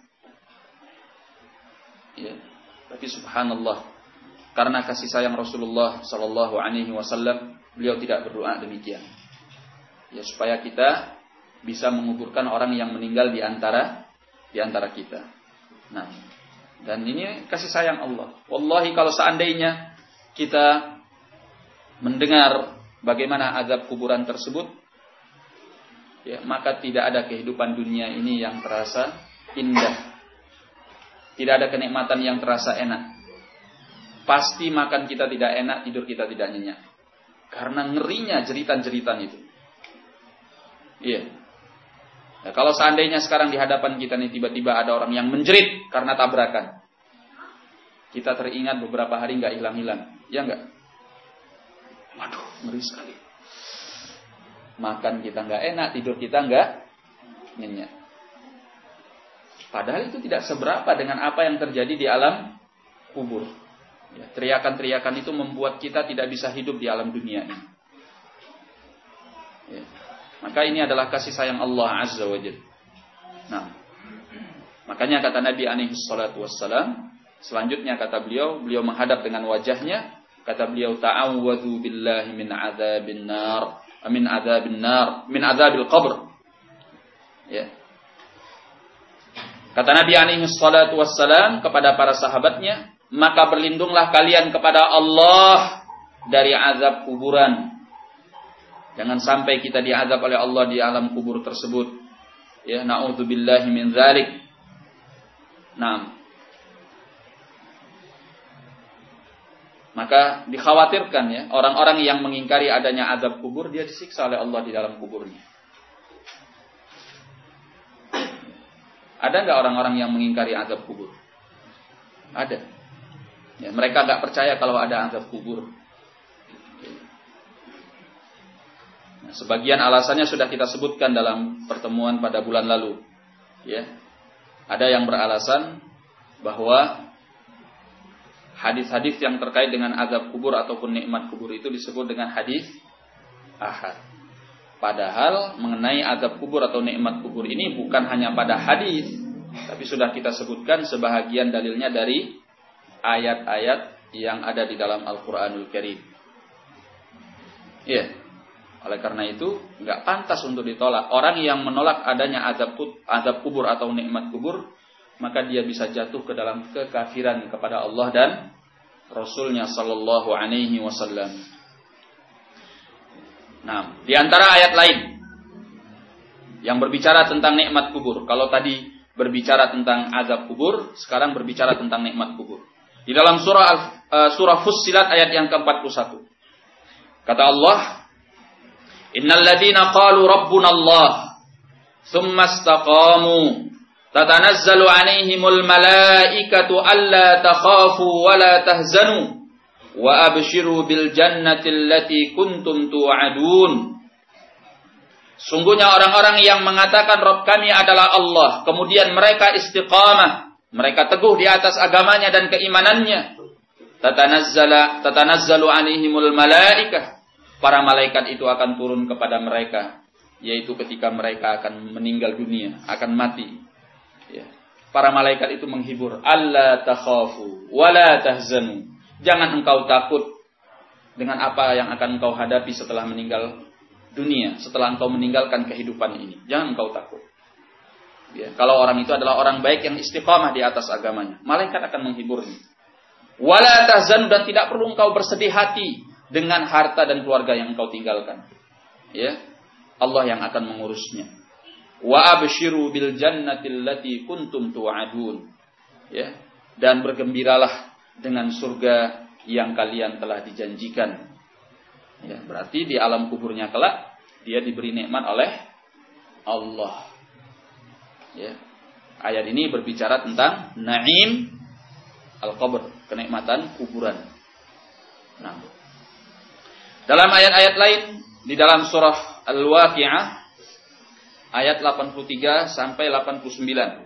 Ya, tapi subhanallah, karena kasih sayang Rasulullah sallallahu alaihi wasallam, beliau tidak berdoa demikian. Ya, supaya kita bisa menguburkan orang yang meninggal di antara kita. Nah, dan ini kasih sayang Allah. Wallahi kalau seandainya kita mendengar bagaimana azab kuburan tersebut, ya, maka tidak ada kehidupan dunia ini yang terasa indah. Tidak ada kenikmatan yang terasa enak. Pasti makan kita tidak enak, tidur kita tidak nyenyak. Karena ngerinya jeritan-jeritan itu. Iya. Nah, kalau seandainya sekarang di hadapan kita nih tiba-tiba ada orang yang menjerit karena tabrakan, kita teringat beberapa hari nggak hilang-hilang, ya nggak? Waduh, ngeri sekali. Makan kita nggak enak, tidur kita nggak nyenyak. Padahal itu tidak seberapa dengan apa yang terjadi di alam kubur. Ya, teriakan-teriakan itu membuat kita tidak bisa hidup di alam dunia ini. Ya. Maka ini adalah kasih sayang Allah Azza wa Jalla. Nah, makanya kata Nabi alaihi salatu wassalam, selanjutnya kata beliau menghadap dengan wajahnya, kata beliau, ta'awwadhu billahi min adzabil qabr. Ya. Kata Nabi alaihi salatu wassalam kepada para sahabatnya, maka berlindunglah kalian kepada Allah dari azab kuburan. Jangan sampai kita diazab oleh Allah di alam kubur tersebut. Ya, na'udzubillahi min dzalik. Naam. Maka dikhawatirkan ya, orang-orang yang mengingkari adanya azab kubur, dia disiksa oleh Allah di dalam kuburnya. Ada enggak orang-orang yang mengingkari azab kubur? Ada. Ya, mereka enggak percaya kalau ada azab kubur. Nah, sebagian alasannya sudah kita sebutkan dalam pertemuan pada bulan lalu. Ya. Ada yang beralasan bahwa hadis-hadis yang terkait dengan azab kubur ataupun nikmat kubur itu disebut dengan hadis ahad. Padahal mengenai azab kubur atau nikmat kubur ini bukan hanya pada hadis, tapi sudah kita sebutkan sebahagian dalilnya dari ayat-ayat yang ada di dalam Al-Qur'anul Karim. Iya. Oleh karena itu, enggak pantas untuk ditolak. Orang yang menolak adanya azab kubur atau nikmat kubur, maka dia bisa jatuh ke dalam kekafiran kepada Allah dan Rasulnya sallallahu alaihi wasallam. Nah, di antara ayat lain yang berbicara tentang nikmat kubur. Kalau tadi berbicara tentang azab kubur, sekarang berbicara tentang nikmat kubur. Di dalam surah Fussilat ayat yang ke-41. Kata Allah, Innal ladzina qalu rabbuna Allah tsumma istaqamu tatanazzalu 'alaihimul malaikatu alla takhafu wa la tahzanu wa abshiru bil jannati allati kuntum tu'adun. Sungguhnya orang-orang yang mengatakan Rabb kami adalah Allah, kemudian mereka istiqamah, mereka teguh di atas agamanya dan keimanannya. Tatanazzalu 'alaihimul malaikah, para malaikat itu akan turun kepada mereka, yaitu ketika mereka akan meninggal dunia, akan mati. Ya. Para malaikat itu menghibur, alla takhafu wa la tahzanu. Jangan engkau takut dengan apa yang akan engkau hadapi setelah meninggal dunia, setelah engkau meninggalkan kehidupan ini. Jangan engkau takut. Ya. Kalau orang itu adalah orang baik yang istiqamah di atas agamanya, malaikat akan menghiburnya. Wa la tahzanu, dan tidak perlu engkau bersedih hati dengan harta dan keluarga yang engkau tinggalkan. Ya, Allah yang akan mengurusnya. Wa abshiru bil jannati allati kuntum tu'adun. Ya, dan bergembiralah dengan surga yang kalian telah dijanjikan. Ya, berarti di alam kuburnya kelak dia diberi nikmat oleh Allah. Ya. Ayat ini berbicara tentang na'im al-qabr, kenikmatan kuburan. Nah, dalam ayat-ayat lain di dalam surah Al-Waqi'ah ayat 83 sampai 89.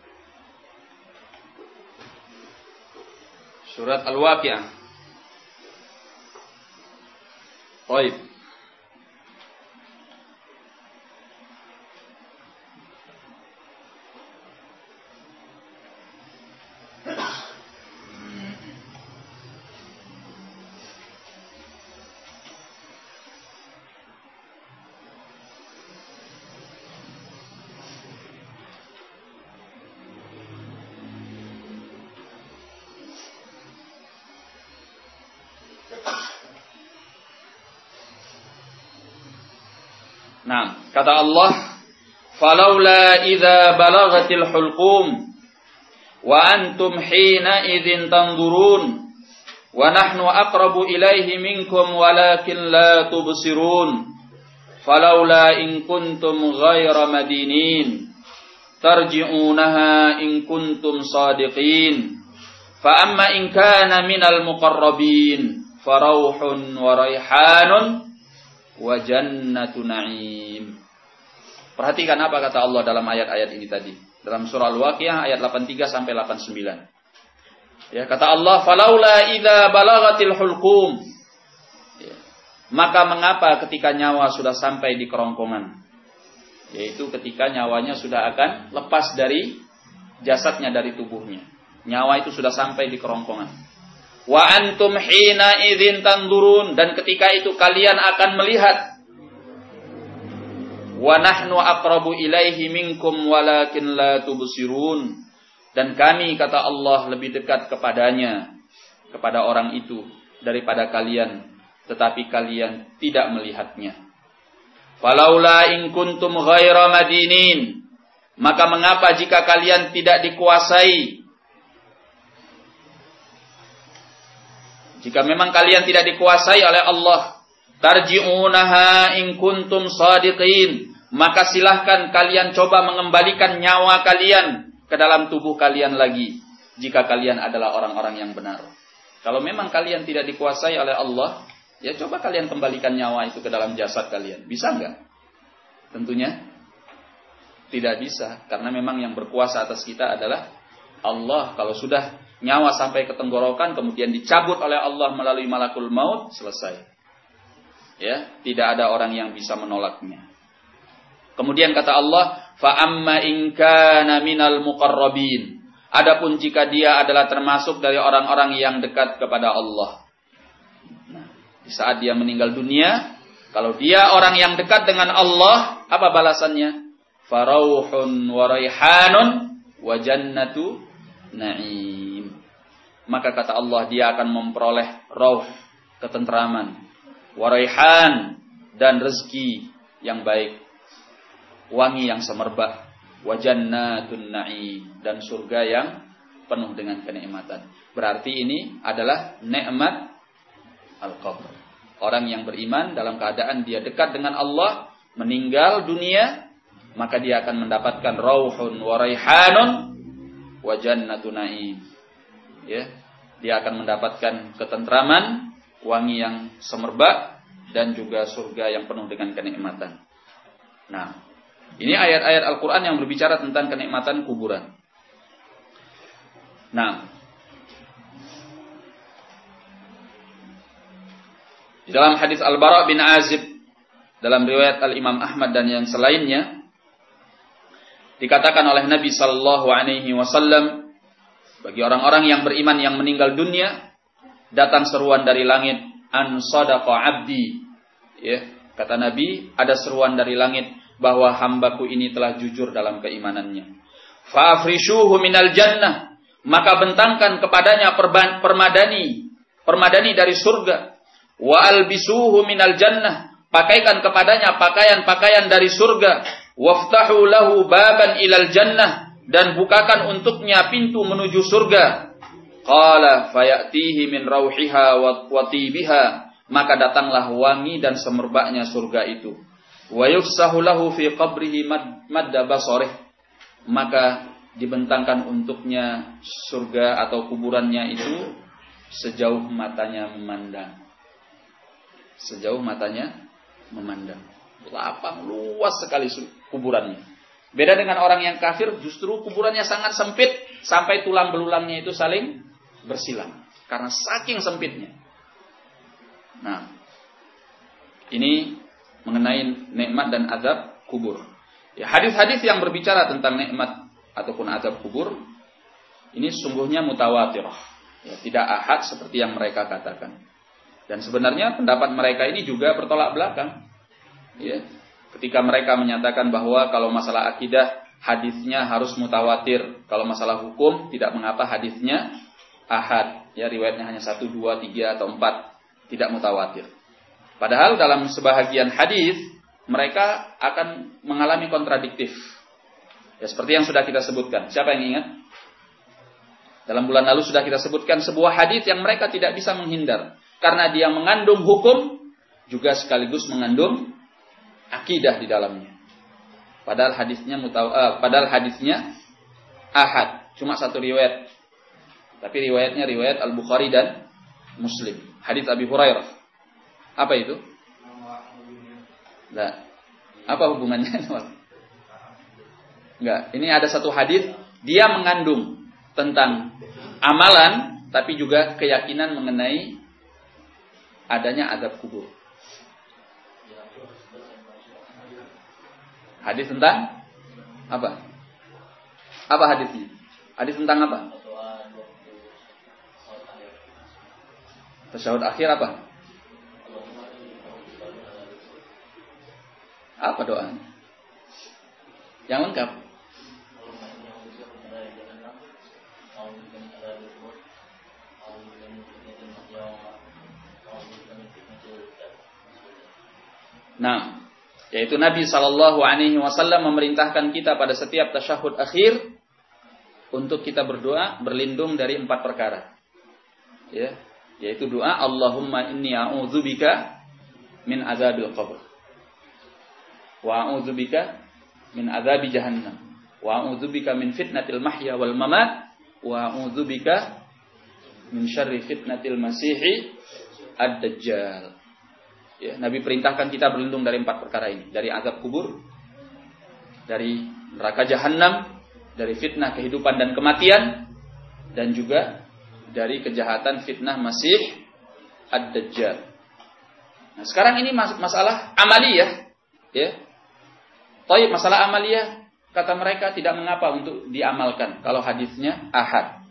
Surat Al-Waqi'ah. Baik. Nah, kata Allah, "Falaula idza balaghatil hulqum wa antum hina idzin tanzurun wa nahnu aqrabu ilaihi minkum walakin la tubsirun falaula in kuntum ghaira madinin tarji'unaha in kuntum sadiqin fa amma in kana minal muqarrabin farauhun wa raihanun wa jannatu na'im." Perhatikan apa kata Allah dalam ayat-ayat ini tadi. Dalam surah Al-Waqi'ah ayat 83 sampai 89. Ya, kata Allah, "Falaula idza balaghatil hulqum." Ya. Maka mengapa ketika nyawa sudah sampai di kerongkongan? Yaitu ketika nyawanya sudah akan lepas dari jasadnya, dari tubuhnya. Nyawa itu sudah sampai di kerongkongan. Wa antum hina idzin tanzurun, dan ketika itu kalian akan melihat. Wa nahnu aqrabu ilaihi minkum walakin la tubsirun, dan kami, kata Allah, lebih dekat kepadanya, kepada orang itu daripada kalian, tetapi kalian tidak melihatnya. Falaula in kuntum ghaira madinin, maka mengapa jika kalian tidak dikuasai? Jika memang kalian tidak dikuasai oleh Allah, tarji'unaha in kuntum shadiqin, maka silahkan kalian coba mengembalikan nyawa kalian ke dalam tubuh kalian lagi, jika kalian adalah orang-orang yang benar. Kalau memang kalian tidak dikuasai oleh Allah, ya coba kalian kembalikan nyawa itu ke dalam jasad kalian. Bisa enggak? Tentunya tidak bisa, karena memang yang berkuasa atas kita adalah Allah. Kalau sudah nyawa sampai ke tenggorokan, kemudian dicabut oleh Allah melalui malakul maut, selesai. Ya, tidak ada orang yang bisa menolaknya. Kemudian kata Allah, fa amma in kana minal muqarrabin. Adapun jika dia adalah termasuk dari orang-orang yang dekat kepada Allah. Nah, di saat dia meninggal dunia, kalau dia orang yang dekat dengan Allah, apa balasannya? Farauhun wa raihanun wa jannatu na'im. Maka kata Allah, dia akan memperoleh rauh, ketentraman, waraihan, dan rezeki yang baik, wangi yang semerbak, wa jannatun na'im, dan surga yang penuh dengan kenikmatan. Berarti ini adalah nikmat al-qabr. Orang yang beriman dalam keadaan dia dekat dengan Allah, meninggal dunia, maka dia akan mendapatkan rauhun wa raihanun wa jannatun na'im. Ya, dia akan mendapatkan ketentraman, wangi yang semerbak, dan juga surga yang penuh dengan kenikmatan. Nah, ini ayat-ayat Al-Quran yang berbicara tentang kenikmatan kuburan. Nah, di dalam hadis Al-Bara bin Azib, dalam riwayat Al-Imam Ahmad dan yang selainnya, dikatakan oleh Nabi sallallahu alaihi wasallam, bagi orang-orang yang beriman yang meninggal dunia, datang seruan dari langit, an sadaqa abdi. Ya, kata Nabi, ada seruan dari langit bahwa hambaku ini telah jujur dalam keimanannya. Fa afrishuhu minal jannah, maka bentangkan kepadanya permadani dari surga. Wa albisuhu minal jannah, pakaikan kepadanya pakaian-pakaian dari surga. Waftahu lahu baban ilal jannah, dan bukakan untuknya pintu menuju surga. Qala fayatihi min rauhiha wa tibiha, maka datanglah wangi dan semerbaknya surga itu. Wa yufsahu lahu fi qabrihi madda basarih, maka dibentangkan untuknya surga atau kuburannya itu sejauh matanya memandang. Sejauh matanya memandang. Lapang, luas sekali kuburannya. Beda dengan orang yang kafir, justru kuburannya sangat sempit sampai tulang belulangnya itu saling bersilang karena saking sempitnya. Nah, ini mengenai nikmat dan azab kubur. Ya, hadis-hadis yang berbicara tentang nikmat ataupun azab kubur ini sungguhnya mutawatirah. Ya, tidak ahad seperti yang mereka katakan. Dan sebenarnya pendapat mereka ini juga bertolak belakang. Ya, ketika mereka menyatakan bahwa kalau masalah akidah hadisnya harus mutawatir, kalau masalah hukum tidak mengapa hadisnya ahad. Ya, riwayatnya hanya 1, 2, 3 atau 4, tidak mutawatir. Padahal dalam sebahagian hadis mereka akan mengalami kontradiktif. Ya, seperti yang sudah kita sebutkan. Siapa yang ingat? Dalam bulan lalu sudah kita sebutkan sebuah hadis yang mereka tidak bisa menghindar karena dia mengandung hukum juga sekaligus mengandung akidah di dalamnya. Padahal hadisnya ahad, cuma satu riwayat. Tapi riwayatnya riwayat Al-Bukhari dan Muslim. Hadis Abi Hurairah. Apa itu? Nah, apa hubungannya? Enggak, ini ada satu hadis dia mengandung tentang amalan tapi juga keyakinan mengenai adanya azab kubur. Hadis tentang apa? Apa hadisnya? Hadis tentang apa? Tasyahud akhir apa? Apa doanya? Yang lengkap. Nah, yaitu Nabi SAW memerintahkan kita pada setiap tasyahud akhir untuk kita berdoa berlindung dari 4 perkara. Ya, yaitu doa Allahumma inni a'udzubika min azabil qabr wa a'udzubika min azabi jahannam wa a'udzubika min fitnatil mahya wal mamat wa a'udzubika min syarri fitnatil masihi ad-dajjal. Ya, Nabi perintahkan kita berlindung dari 4 perkara ini, dari azab kubur, dari neraka jahanam, dari fitnah kehidupan dan kematian, dan juga dari kejahatan fitnah Masih ad-Dajjal. Nah, sekarang ini masalah amaliyah, ya. Taib, masalah amaliyah kata mereka tidak mengapa untuk diamalkan kalau hadisnya ahad.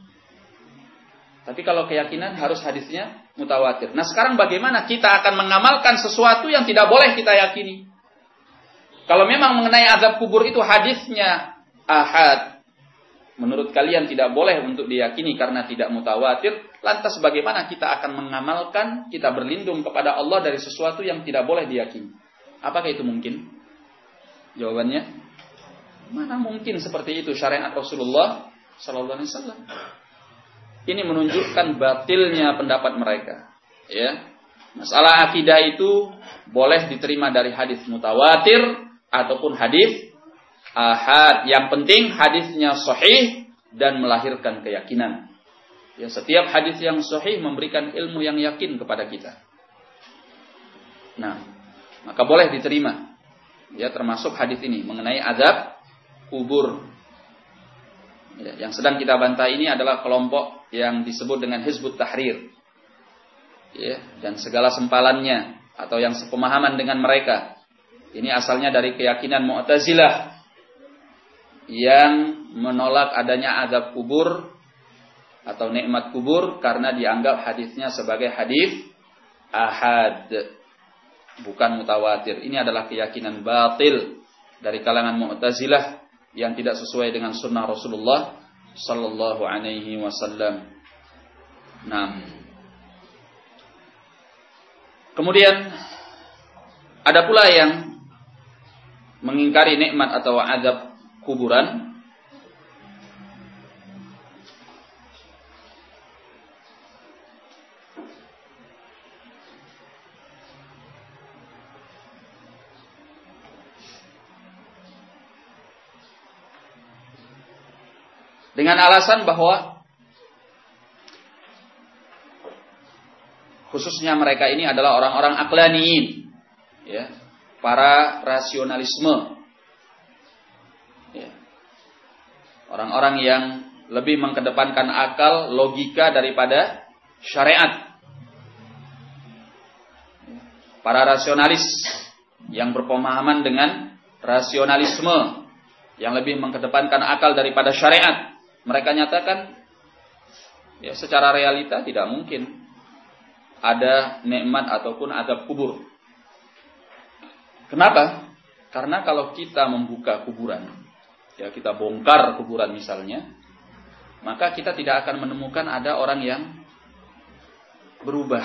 Tapi kalau keyakinan harus hadisnya mutawatir. Nah, sekarang bagaimana kita akan mengamalkan sesuatu yang tidak boleh kita yakini? Kalau memang mengenai azab kubur itu hadisnya ahad, menurut kalian tidak boleh untuk diyakini karena tidak mutawatir, lantas bagaimana kita akan mengamalkan, kita berlindung kepada Allah dari sesuatu yang tidak boleh diyakini? Apakah itu mungkin? Jawabannya, mana mungkin seperti itu syariat Rasulullah sallallahu alaihi wasallam. Ini menunjukkan batilnya pendapat mereka. Ya. Masalah akidah itu boleh diterima dari hadis mutawatir ataupun hadis ahad. Yang penting hadisnya sahih dan melahirkan keyakinan. Ya, setiap hadis yang sahih memberikan ilmu yang yakin kepada kita. Nah, maka boleh diterima. Ya, termasuk hadis ini mengenai azab kubur. Ya, yang sedang kita bantah ini adalah kelompok yang disebut dengan Hizbut Tahrir. Ya, dan segala sempalannya atau yang sepemahaman dengan mereka. Ini asalnya dari keyakinan Mu'tazilah yang menolak adanya azab kubur atau nikmat kubur karena dianggap hadisnya sebagai hadis ahad, bukan mutawatir. Ini adalah keyakinan batil dari kalangan Mu'tazilah yang tidak sesuai dengan sunnah Rasulullah sallallahu alaihi wasallam. Nah, kemudian ada pula yang mengingkari nikmat atau azab kuburan. Dengan alasan bahwa khususnya mereka ini adalah orang-orang aqlaniyin, ya, para rasionalisme, ya, orang-orang yang lebih mengedepankan akal, logika daripada syariat. Para rasionalis yang berpemahaman dengan rasionalisme, yang lebih mengedepankan akal daripada syariat. Mereka nyatakan, ya, secara realita tidak mungkin ada nikmat ataupun azab kubur. Kenapa? Karena kalau kita membuka kuburan, ya, kita bongkar kuburan misalnya, maka kita tidak akan menemukan ada orang yang berubah.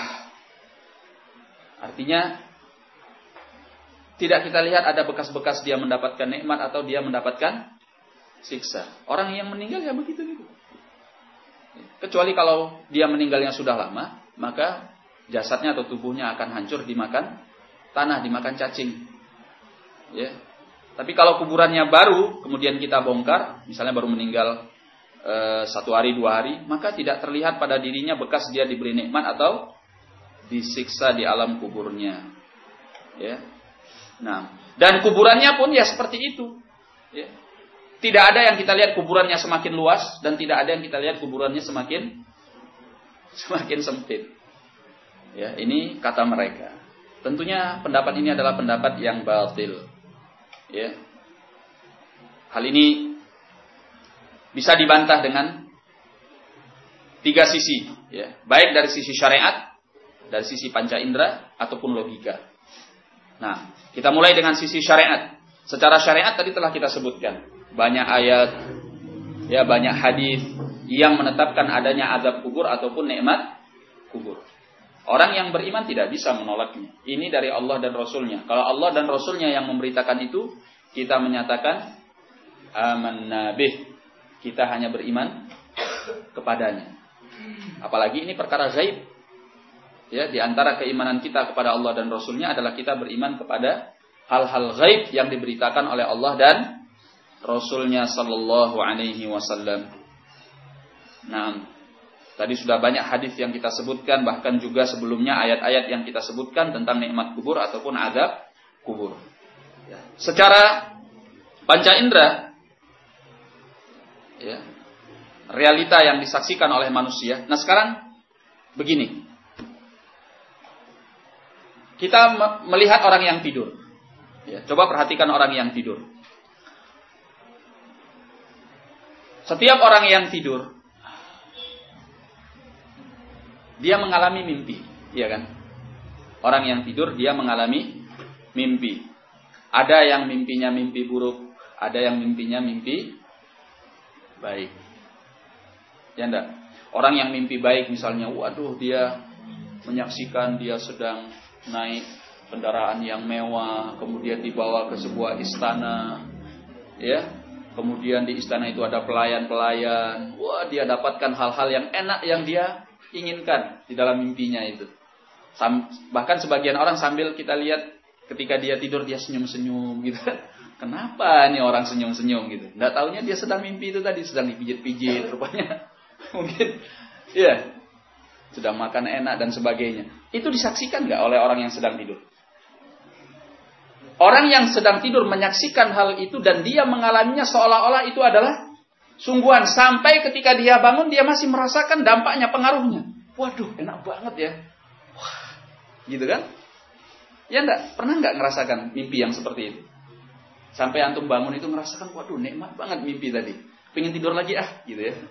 Artinya tidak kita lihat ada bekas-bekas dia mendapatkan nikmat atau dia mendapatkan siksa. Orang yang meninggal ya begitu. Kecuali kalau dia meninggalnya sudah lama, maka jasadnya atau tubuhnya akan hancur dimakan tanah, dimakan cacing. Ya. Tapi kalau kuburannya baru, kemudian kita bongkar, misalnya baru meninggal 1 hari 2 hari, maka tidak terlihat pada dirinya bekas dia diberi nikmat atau disiksa di alam kuburnya. Ya. Nah, dan kuburannya pun ya seperti itu. Ya. Tidak ada yang kita lihat kuburannya semakin luas dan tidak ada yang kita lihat kuburannya semakin sempit. Ya, ini kata mereka. Tentunya pendapat ini adalah pendapat yang batil. Ya. Hal ini bisa dibantah dengan 3 sisi, ya. Baik dari sisi syariat, dari sisi panca indera ataupun logika. Nah, kita mulai dengan sisi syariat. Secara syariat tadi telah kita sebutkan banyak ayat, ya, banyak hadis yang menetapkan adanya azab kubur ataupun nikmat kubur. Orang yang beriman tidak bisa menolaknya. Ini dari Allah dan Rasulnya. Kalau Allah dan Rasulnya yang memberitakan itu, kita menyatakan amanna bih. Kita hanya beriman kepadanya. Apalagi ini perkara gaib. Ya, di antara keimanan kita kepada Allah dan Rasulnya adalah kita beriman kepada hal-hal gaib yang diberitakan oleh Allah dan Rasulnya sallallahu alaihi wasallam. Nah, tadi sudah banyak hadis yang kita sebutkan, bahkan juga sebelumnya ayat-ayat yang kita sebutkan tentang nikmat kubur ataupun azab kubur. Ya. Secara panca indera, ya, realita yang disaksikan oleh manusia. Nah, sekarang begini. Kita melihat orang yang tidur. Ya, coba perhatikan orang yang tidur. Setiap orang yang tidur, dia mengalami mimpi, iya kan? Orang yang tidur dia mengalami mimpi. Ada yang mimpinya mimpi buruk, ada yang mimpinya mimpi baik. Ya enggak? Orang yang mimpi baik misalnya, waduh, dia menyaksikan dia sedang naik kendaraan yang mewah, kemudian dibawa ke sebuah istana, ya. Kemudian di istana itu ada pelayan-pelayan. Wah, dia dapatkan hal-hal yang enak yang dia inginkan di dalam mimpinya itu. Bahkan sebagian orang sambil kita lihat ketika dia tidur dia senyum-senyum gitu. Kenapa nih orang senyum-senyum gitu? Nggak taunya dia sedang mimpi itu tadi, sedang dipijit-pijit rupanya. Mungkin ya, sedang makan enak dan sebagainya. Itu disaksikan nggak oleh orang yang sedang tidur? Orang yang sedang tidur menyaksikan hal itu dan dia mengalaminya seolah-olah itu adalah sungguhan. Sampai ketika dia bangun dia masih merasakan dampaknya, pengaruhnya. Waduh, enak banget ya. Wah, gitu kan? Ya enggak? Pernah enggak ngerasakan mimpi yang seperti itu? Sampai antum bangun itu ngerasakan, waduh, nikmat banget mimpi tadi. Pengen tidur lagi gitu ya.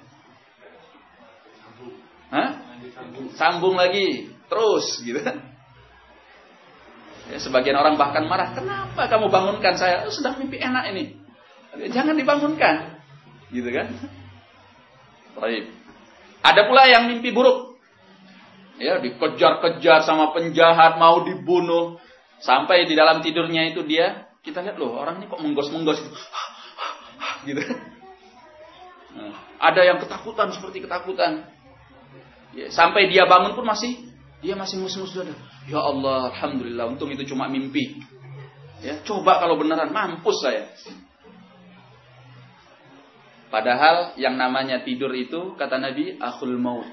Hah? Sambung lagi, terus gitu kan? Ya, sebagian orang bahkan marah, kenapa kamu bangunkan saya? Sedang mimpi enak ini. Jangan dibangunkan. Gitu kan? Baik. Ada pula yang mimpi buruk. Ya, dikejar-kejar sama penjahat, mau dibunuh. Sampai di dalam tidurnya itu kita lihat loh, orang ini kok menggos-menggos gitu. Gitu. Nah, ada yang ketakutan seperti ketakutan. Ya, sampai dia bangun pun dia masih mus-mus dada. Ya Allah, alhamdulillah, untung itu cuma mimpi. Ya, coba kalau beneran mampus saya. Padahal yang namanya tidur itu, kata Nabi, akhul maut.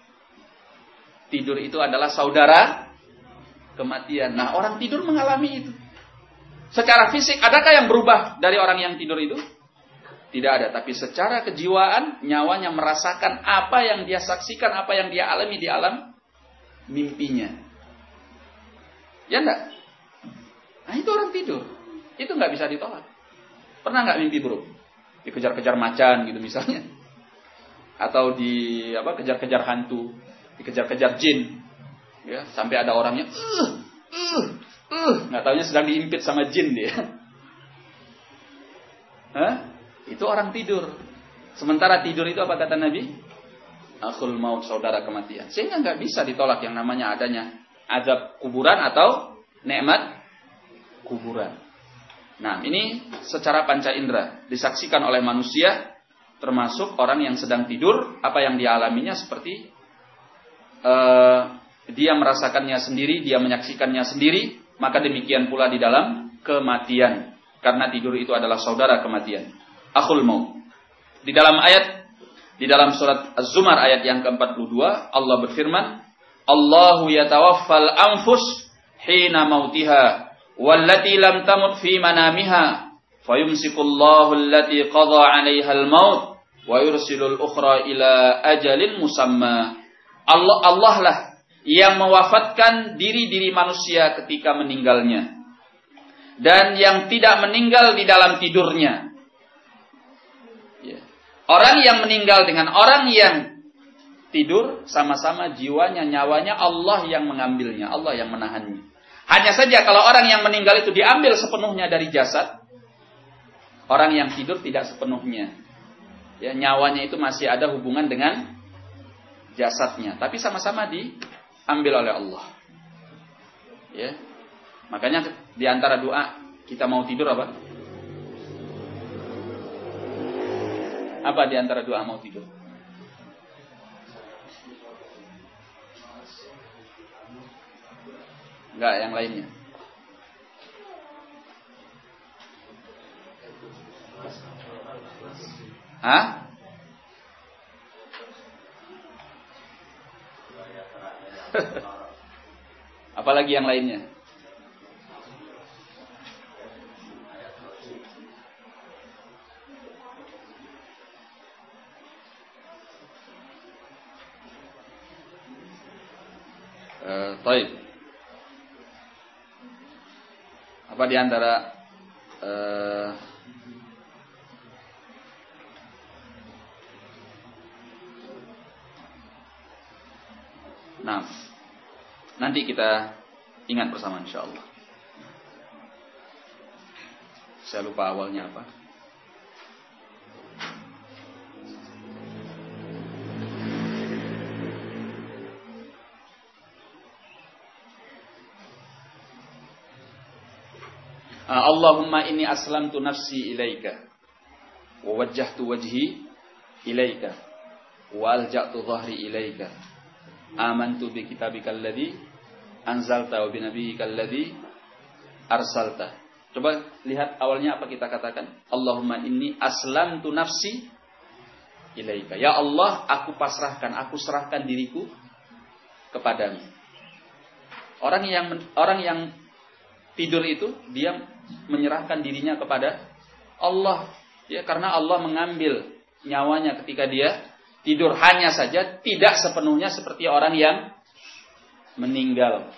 Tidur itu adalah saudara kematian. Nah, orang tidur mengalami itu. Secara fisik, adakah yang berubah dari orang yang tidur itu? Tidak ada. Tapi secara kejiwaan, nyawanya merasakan apa yang dia saksikan, apa yang dia alami di alam mimpinya. Ya enggak? Nah, itu orang tidur. Itu nggak bisa ditolak. Pernah nggak mimpi buruk? Dikejar-kejar macan gitu misalnya. Atau kejar-kejar hantu, dikejar-kejar jin. Ya, sampai ada orangnya nggak taunya sedang diimpit sama jin dia. Itu orang tidur. Sementara tidur itu apa kata Nabi? Akhul maut, saudara kematian. Sehingga nggak bisa ditolak yang namanya adanya azab kuburan atau nikmat kuburan. Nah, ini secara panca indera disaksikan oleh manusia, termasuk orang yang sedang tidur, apa yang dia alaminya seperti dia merasakannya sendiri, dia menyaksikannya sendiri, maka demikian pula di dalam kematian. Karena tidur itu adalah saudara kematian. Akhul maut. Di dalam surat Az-Zumar ayat yang ke-42, Allah berfirman, Allahu yatawaffal anfus hina mautiha wallati lam tamut fi manamiha fayumsikullahu allati qada 'alaiha al-maut wa yursilul ukhra ila ajalin musamma. Allah lah yang mewafatkan diri-diri manusia ketika meninggalnya dan yang tidak meninggal di dalam tidurnya. Orang yang meninggal dengan orang yang tidur sama-sama jiwanya, nyawanya Allah yang mengambilnya, Allah yang menahannya. Hanya saja kalau orang yang meninggal itu diambil sepenuhnya dari jasad, orang yang tidur tidak sepenuhnya. Ya, nyawanya itu masih ada hubungan dengan jasadnya, tapi sama-sama diambil oleh Allah. Ya. Makanya di antara doa kita mau tidur apa? Apa di antara doa mau tidur? Enggak, yang lainnya. Hah? Apalagi yang lainnya? Taib. Apa di antara nah, nanti kita ingat bersama insyaallah. Saya lupa awalnya apa. Allahumma inni aslamtu nafsi ilaika wa wajjahtu wajhi ilaika wa alja'tu dhahri ilaika amantu bi kitabikal ladzi anzalta wa bi nabiyyikal ladzi arsalta. Coba lihat awalnya apa kita katakan. Allahumma inni aslamtu nafsi ilaika. Ya Allah, aku serahkan diriku kepadamu. Orang yang tidur itu dia menyerahkan dirinya kepada Allah, ya, karena Allah mengambil nyawanya ketika dia tidur. Hanya saja tidak sepenuhnya seperti orang yang meninggal.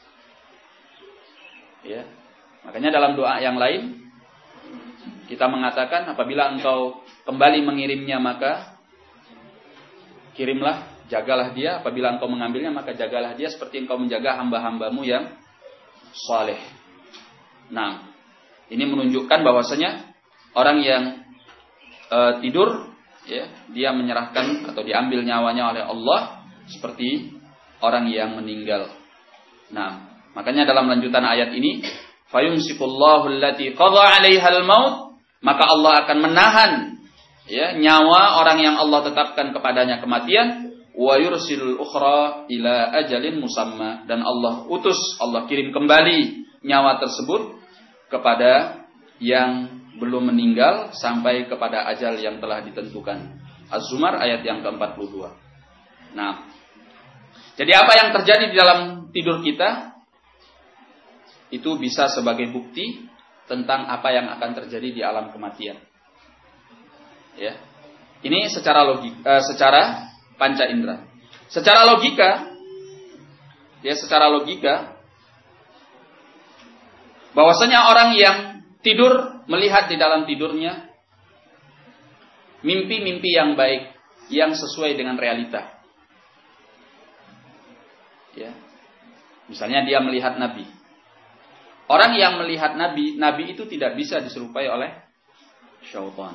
Ya, makanya dalam doa yang lain kita mengatakan apabila engkau kembali mengirimnya maka kirimlah, jagalah dia. Apabila engkau mengambilnya maka jagalah dia seperti engkau menjaga hamba-hambamu yang saleh. Nah, ini menunjukkan bahwasanya orang yang tidur, ya, dia menyerahkan atau diambil nyawanya oleh Allah seperti orang yang meninggal. Nah, makanya dalam lanjutan ayat ini, fayumsikullahu allati qada 'alaihal maut, maka Allah akan menahan, ya, nyawa orang yang Allah tetapkan kepadanya kematian, wa yursilul ukhra ila ajalin musamma, dan Allah kirim kembali nyawa tersebut kepada yang belum meninggal sampai kepada ajal yang telah ditentukan. Az-Zumar ayat yang ke-42. Nah, jadi apa yang terjadi di dalam tidur kita itu bisa sebagai bukti tentang apa yang akan terjadi di alam kematian. Ya. Ini secara secara panca indera. Secara logika bahwasanya orang yang tidur melihat di dalam tidurnya mimpi-mimpi yang baik yang sesuai dengan realita. Ya. Misalnya dia melihat Nabi. Orang yang melihat Nabi itu tidak bisa diserupai oleh syaitan.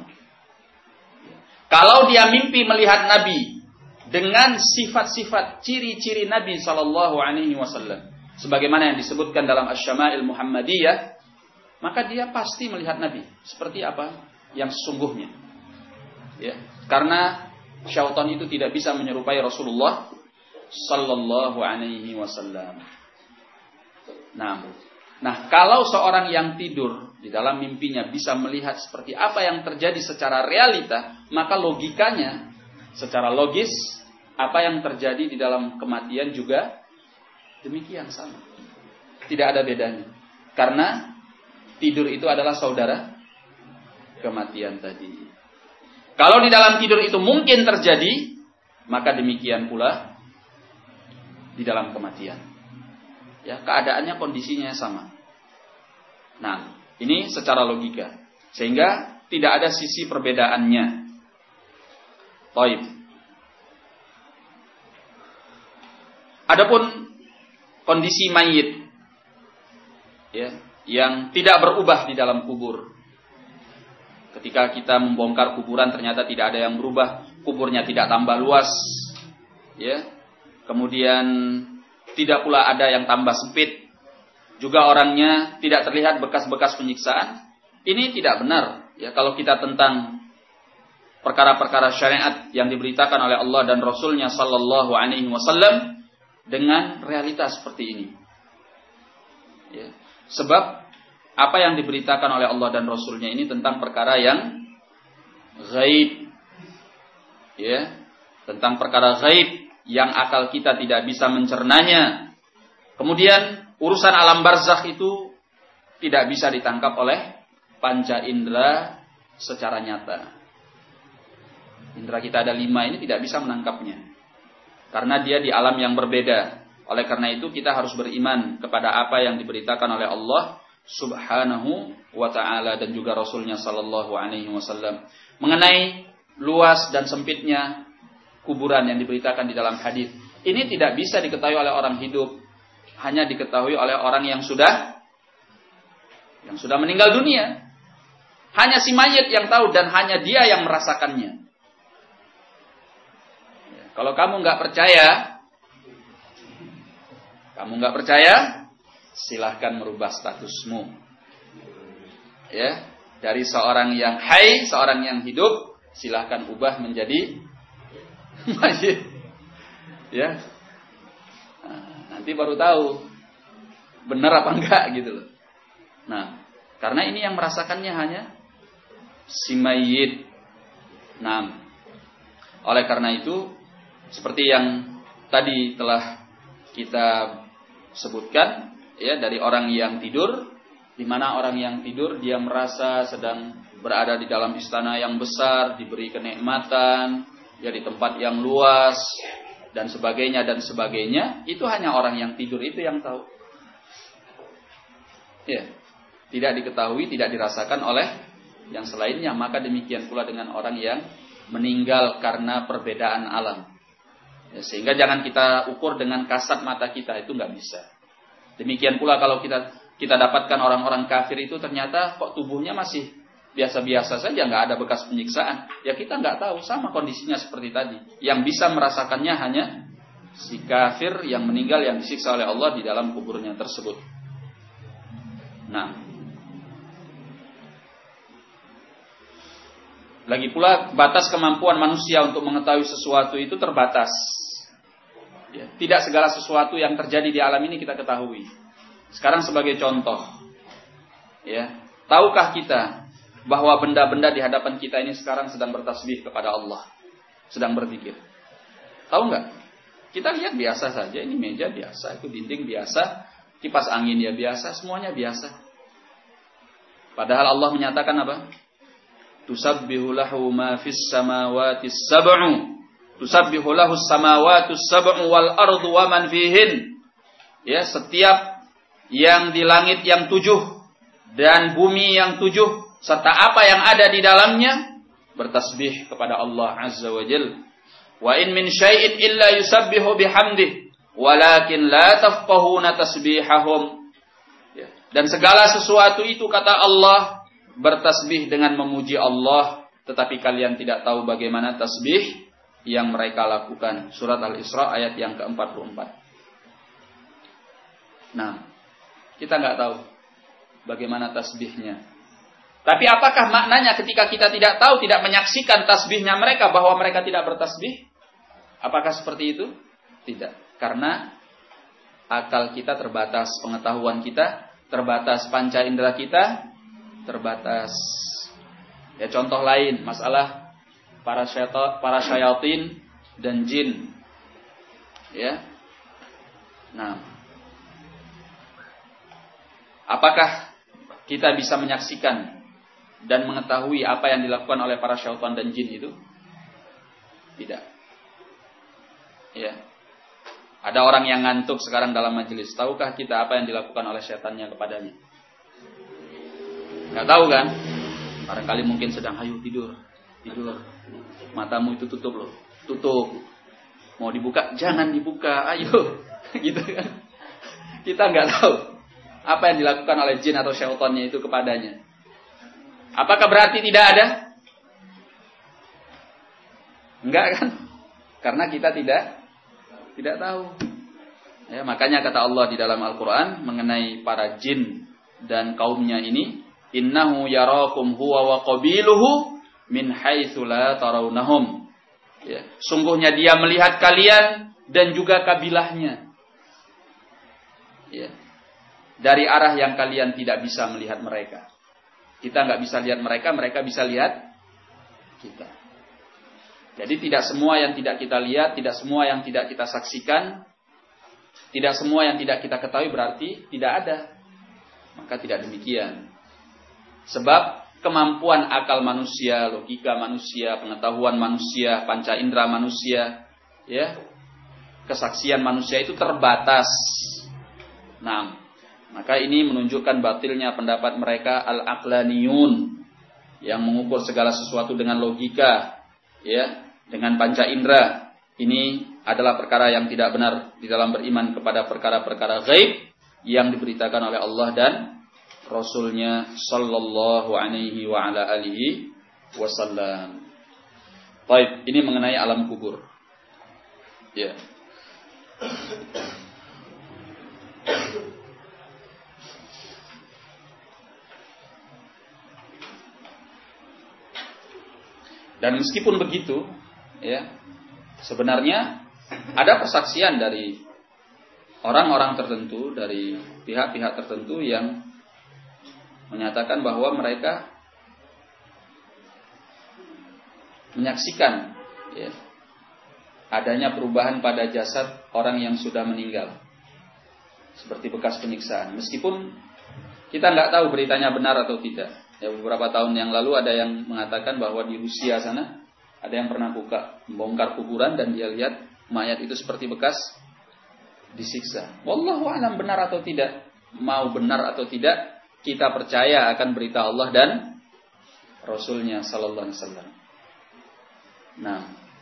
Kalau dia mimpi melihat Nabi dengan sifat-sifat ciri-ciri Nabi sallallahu alaihi wasallam sebagaimana yang disebutkan dalam Asy-Syama'il Muhammadiyah, maka dia pasti melihat Nabi seperti apa yang sesungguhnya. Ya, karena syaitan itu tidak bisa menyerupai Rasulullah sallallahu alaihi wasallam. Nah, kalau seorang yang tidur di dalam mimpinya bisa melihat seperti apa yang terjadi secara realita, maka logikanya secara logis apa yang terjadi di dalam kematian juga demikian sama. Tidak ada bedanya. Karena tidur itu adalah saudara kematian tadi. Kalau di dalam tidur itu mungkin terjadi, maka demikian pula di dalam kematian. Ya, keadaannya kondisinya sama. Nah, ini secara logika. Sehingga tidak ada sisi perbedaannya. Baik. Adapun kondisi mayit ya, yang tidak berubah di dalam kubur. Ketika kita membongkar kuburan ternyata tidak ada yang berubah, kuburnya tidak tambah luas, ya. Kemudian tidak pula ada yang tambah sempit, juga orangnya tidak terlihat bekas-bekas penyiksaan. Ini tidak benar, ya. Kalau kita tentang perkara-perkara syariat yang diberitakan oleh Allah dan Rasulnya Sallallahu Alaihi Wasallam dengan realitas seperti ini, ya. Sebab apa yang diberitakan oleh Allah dan Rasulnya ini tentang perkara yang gaib, ya, tentang perkara gaib yang akal kita tidak bisa mencernanya. Kemudian urusan alam barzakh itu tidak bisa ditangkap oleh panca indera secara nyata. Indera kita ada 5 ini tidak bisa menangkapnya, karena dia di alam yang berbeda. Oleh karena itu kita harus beriman kepada apa yang diberitakan oleh Allah Subhanahu wa ta'ala dan juga Rasulnya Sallallahu Alaihi Wasallam mengenai luas dan sempitnya kuburan yang diberitakan di dalam hadis. Ini tidak bisa diketahui oleh orang hidup, hanya diketahui oleh orang yang sudah meninggal dunia. Hanya si mayit yang tahu dan hanya dia yang merasakannya. Kalau kamu nggak percaya, silahkan merubah statusmu. Ya, dari seorang yang hai, seorang yang hidup, silahkan ubah menjadi mayit. Ya. Nanti baru tahu benar apa enggak gitu loh. Nah, karena ini yang merasakannya hanya si mayit. Nah, oleh karena itu seperti yang tadi telah kita sebutkan, ya, dari orang yang tidur, di mana orang yang tidur dia merasa sedang berada di dalam istana yang besar, diberi kenikmatan, ya, di tempat yang luas dan sebagainya, itu hanya orang yang tidur itu yang tahu. Ya, tidak diketahui, tidak dirasakan oleh yang selainnya. Maka demikian pula dengan orang yang meninggal karena perbedaan alam. Ya, sehingga jangan kita ukur dengan kasat mata kita, itu nggak bisa. Demikian pula kalau kita dapatkan orang-orang kafir itu ternyata kok tubuhnya masih biasa-biasa saja, nggak ada bekas penyiksaan. Ya kita nggak tahu, sama kondisinya seperti tadi. Yang bisa merasakannya hanya si kafir yang meninggal yang disiksa oleh Allah di dalam kuburnya tersebut. Nah, lagi pula batas kemampuan manusia untuk mengetahui sesuatu itu terbatas. Ya, tidak segala sesuatu yang terjadi di alam ini kita ketahui. Sekarang sebagai contoh, ya, tahukah kita bahwa benda-benda di hadapan kita ini sekarang sedang bertasbih kepada Allah, sedang berzikir? Tahu nggak? Kita lihat biasa saja, ini meja biasa, itu dinding biasa, kipas angin ya biasa, semuanya biasa. Padahal Allah menyatakan apa? Tusabbihu lahu ma fis samawati sab'u. Tusabbihu lahu samawati sab'u wal ardu wa man fihin. Ya, setiap yang di langit yang 7 dan bumi yang 7 serta apa yang ada di dalamnya bertasbih kepada Allah Azza wa Jalla. Wa in min syai'in illa yusabbihu bihamdihi walakin la tafqahuna tasbihahum. Dan segala sesuatu itu kata Allah bertasbih dengan memuji Allah, tetapi kalian tidak tahu bagaimana tasbih yang mereka lakukan. Surat Al-Isra ayat yang ke-44. Nah, kita nggak tahu bagaimana tasbihnya. Tapi apakah maknanya ketika kita tidak tahu, tidak menyaksikan tasbihnya mereka, bahwa mereka tidak bertasbih? Apakah seperti itu? Tidak. Karena akal kita terbatas, pengetahuan kita terbatas, panca indera kita terbatas. Ya, contoh lain, masalah para syayatin dan jin. Ya. Nah, apakah kita bisa menyaksikan dan mengetahui apa yang dilakukan oleh para syaitan dan jin itu? Tidak. Ya. Ada orang yang ngantuk sekarang dalam majelis. Tahukah kita apa yang dilakukan oleh setannya kepadanya? Nggak tahu kan? Barangkali mungkin sedang, ayo tidur. Matamu itu tutup loh. Tutup. Mau dibuka? Jangan dibuka. Ayo. Gitu kan? Kita nggak tahu apa yang dilakukan oleh jin atau syaitannya itu kepadanya. Apakah berarti tidak ada? Enggak kan? Karena kita tidak tahu. Ya, makanya kata Allah di dalam Al-Quran mengenai para jin dan kaumnya ini, innahu yarakum huwa wa qabiluhu min haitsu la tarawnahum. Ya, sungguhnya dia melihat kalian dan juga kabilahnya. Ya, dari arah yang kalian tidak bisa melihat mereka. Kita nggak bisa lihat mereka, mereka bisa lihat kita. Jadi tidak semua yang tidak kita lihat, tidak semua yang tidak kita saksikan, tidak semua yang tidak kita ketahui berarti tidak ada. Maka tidak demikian. Sebab kemampuan akal manusia, logika manusia, pengetahuan manusia, panca indera manusia, ya, kesaksian manusia itu terbatas. Nah, maka ini menunjukkan batilnya pendapat mereka al-aqlaniyun yang mengukur segala sesuatu dengan logika, ya, dengan panca indera. Ini adalah perkara yang tidak benar di dalam beriman kepada perkara-perkara gaib yang diberitakan oleh Allah dan Rasulnya sallallahu alaihi wa ala alihi wasallam. Baik, ini mengenai alam kubur. Ya. Dan meskipun begitu, ya, sebenarnya ada persaksian dari orang-orang tertentu, dari pihak-pihak tertentu yang menyatakan bahwa mereka menyaksikan, ya, adanya perubahan pada jasad orang yang sudah meninggal, seperti bekas penyiksaan. Meskipun kita nggak tahu beritanya benar atau tidak. Ya, beberapa tahun yang lalu ada yang mengatakan bahwa di Rusia sana ada yang pernah membongkar kuburan dan dia lihat mayat itu seperti bekas disiksa. Wallahu a'lam benar atau tidak. Mau benar atau tidak, kita percaya akan berita Allah dan Rasulnya sallallahu alaihi wasallam. Nah,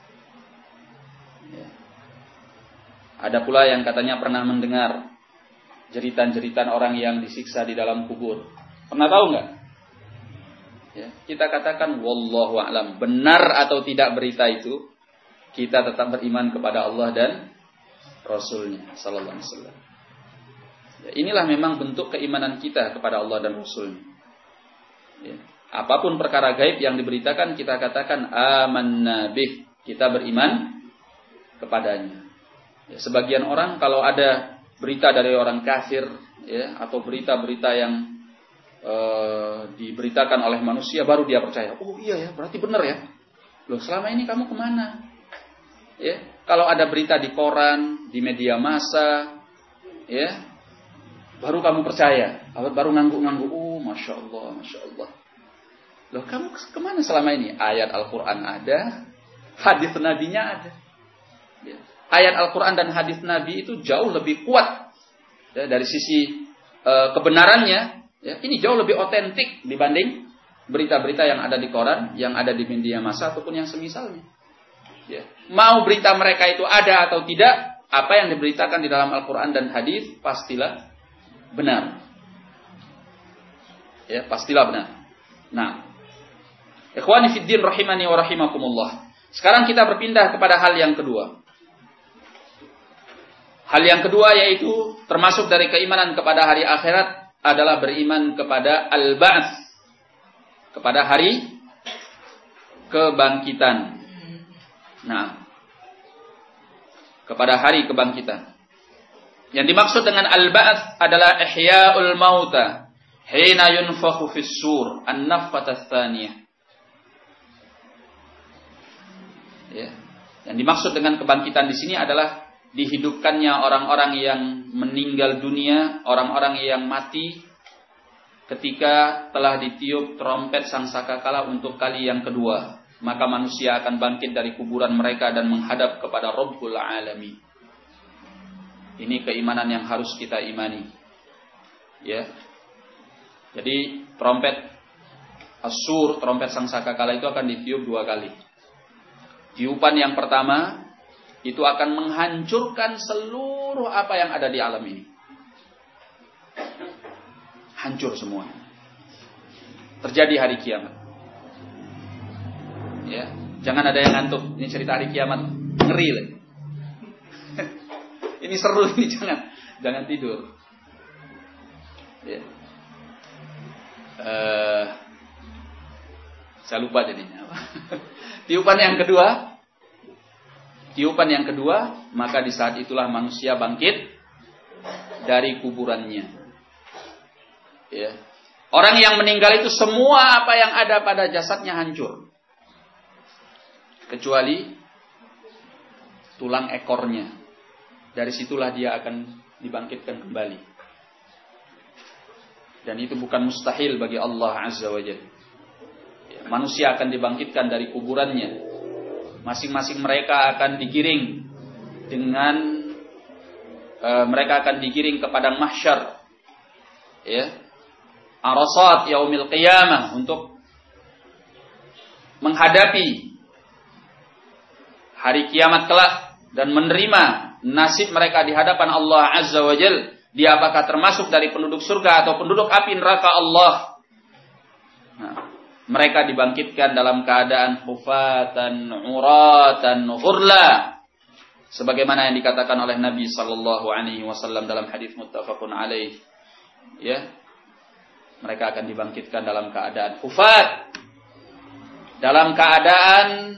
ya. Ada pula yang katanya pernah mendengar jeritan-jeritan orang yang disiksa di dalam kubur. Pernah tahu nggak? Ya, kita katakan wallahu a'lam, benar atau tidak berita itu, kita tetap beriman kepada Allah dan Rasulnya sallallahu alaihi wasallam. Ya, inilah memang bentuk keimanan kita kepada Allah dan Rasulnya. Ya, apapun perkara gaib yang diberitakan, kita katakan amanna bih, kita beriman kepadanya. Ya, sebagian orang kalau ada berita dari orang kafir, ya, atau berita-berita yang diberitakan oleh manusia baru dia percaya. Oh iya ya, berarti benar ya. Loh, selama ini kamu kemana? Ya, kalau ada berita di koran, di media massa, ya, baru kamu percaya. Baru ngangguk-ngangguk. Oh, masya Allah, masya Allah. Loh, kamu kemana selama ini? Ayat Al-Quran ada, hadis Nabi-nya ada. Ya. Ayat Al-Quran dan hadis Nabi itu jauh lebih kuat ya, dari sisi kebenarannya. Ya, ini jauh lebih otentik dibanding berita-berita yang ada di koran, yang ada di media massa ataupun yang semisalnya. Ya. Mau berita mereka itu ada atau tidak, apa yang diberitakan di dalam Al-Quran dan hadis pastilah benar. Ya, pastilah benar. Nah, ikhwani fiddin rahimani wa rahimakumullah. Sekarang kita berpindah kepada hal yang kedua. Hal yang kedua yaitu termasuk dari keimanan kepada hari akhirat adalah beriman kepada al-ba'ts, kepada hari kebangkitan. Nah, kepada hari kebangkitan. Yang dimaksud dengan al-ba'ts adalah ihya'ul mauta hina yunfakhu fis sur, an-nafkhatus tsaniyah. Ya. Yang dimaksud dengan kebangkitan di sini adalah dihidupkannya orang-orang yang meninggal dunia, orang-orang yang mati ketika telah ditiup trompet sangkakala untuk kali yang kedua. Maka manusia akan bangkit dari kuburan mereka dan menghadap kepada Rabbul Alamin. Ini keimanan yang harus kita imani. Ya. Jadi trompet as-sur, trompet sangkakala itu akan ditiup 2 kali. Tiupan yang pertama itu akan menghancurkan seluruh apa yang ada di alam ini. Hancur semua. Terjadi hari kiamat. Ya, jangan ada yang ngantuk. Ini cerita hari kiamat ngeri lah. Ini seru ini, jangan tidur. Ya. Saya lupa jadinya. Tiupan yang kedua, maka di saat itulah manusia bangkit dari kuburannya. Ya. Orang yang meninggal itu semua apa yang ada pada jasadnya hancur. Kecuali tulang ekornya. Dari situlah dia akan dibangkitkan kembali. Dan itu bukan mustahil bagi Allah Azza wa Jalla. Ya, manusia akan dibangkitkan dari kuburannya. Masing-masing mereka akan digiring mereka akan digiring ke padang mahsyar. Ya. Arasat yaumil qiyamah untuk menghadapi hari kiamat kelak dan menerima nasib mereka di hadapan Allah Azza wa Jalla. Dia apakah termasuk dari penduduk surga atau penduduk api neraka Allah? Nah, mereka dibangkitkan dalam keadaan hufatan, uratan, ghurla. Sebagaimana yang dikatakan oleh Nabi sallallahu alaihi wasallam dalam hadis muttafaqun alaih. Ya. Mereka akan dibangkitkan dalam keadaan hufat. Dalam keadaan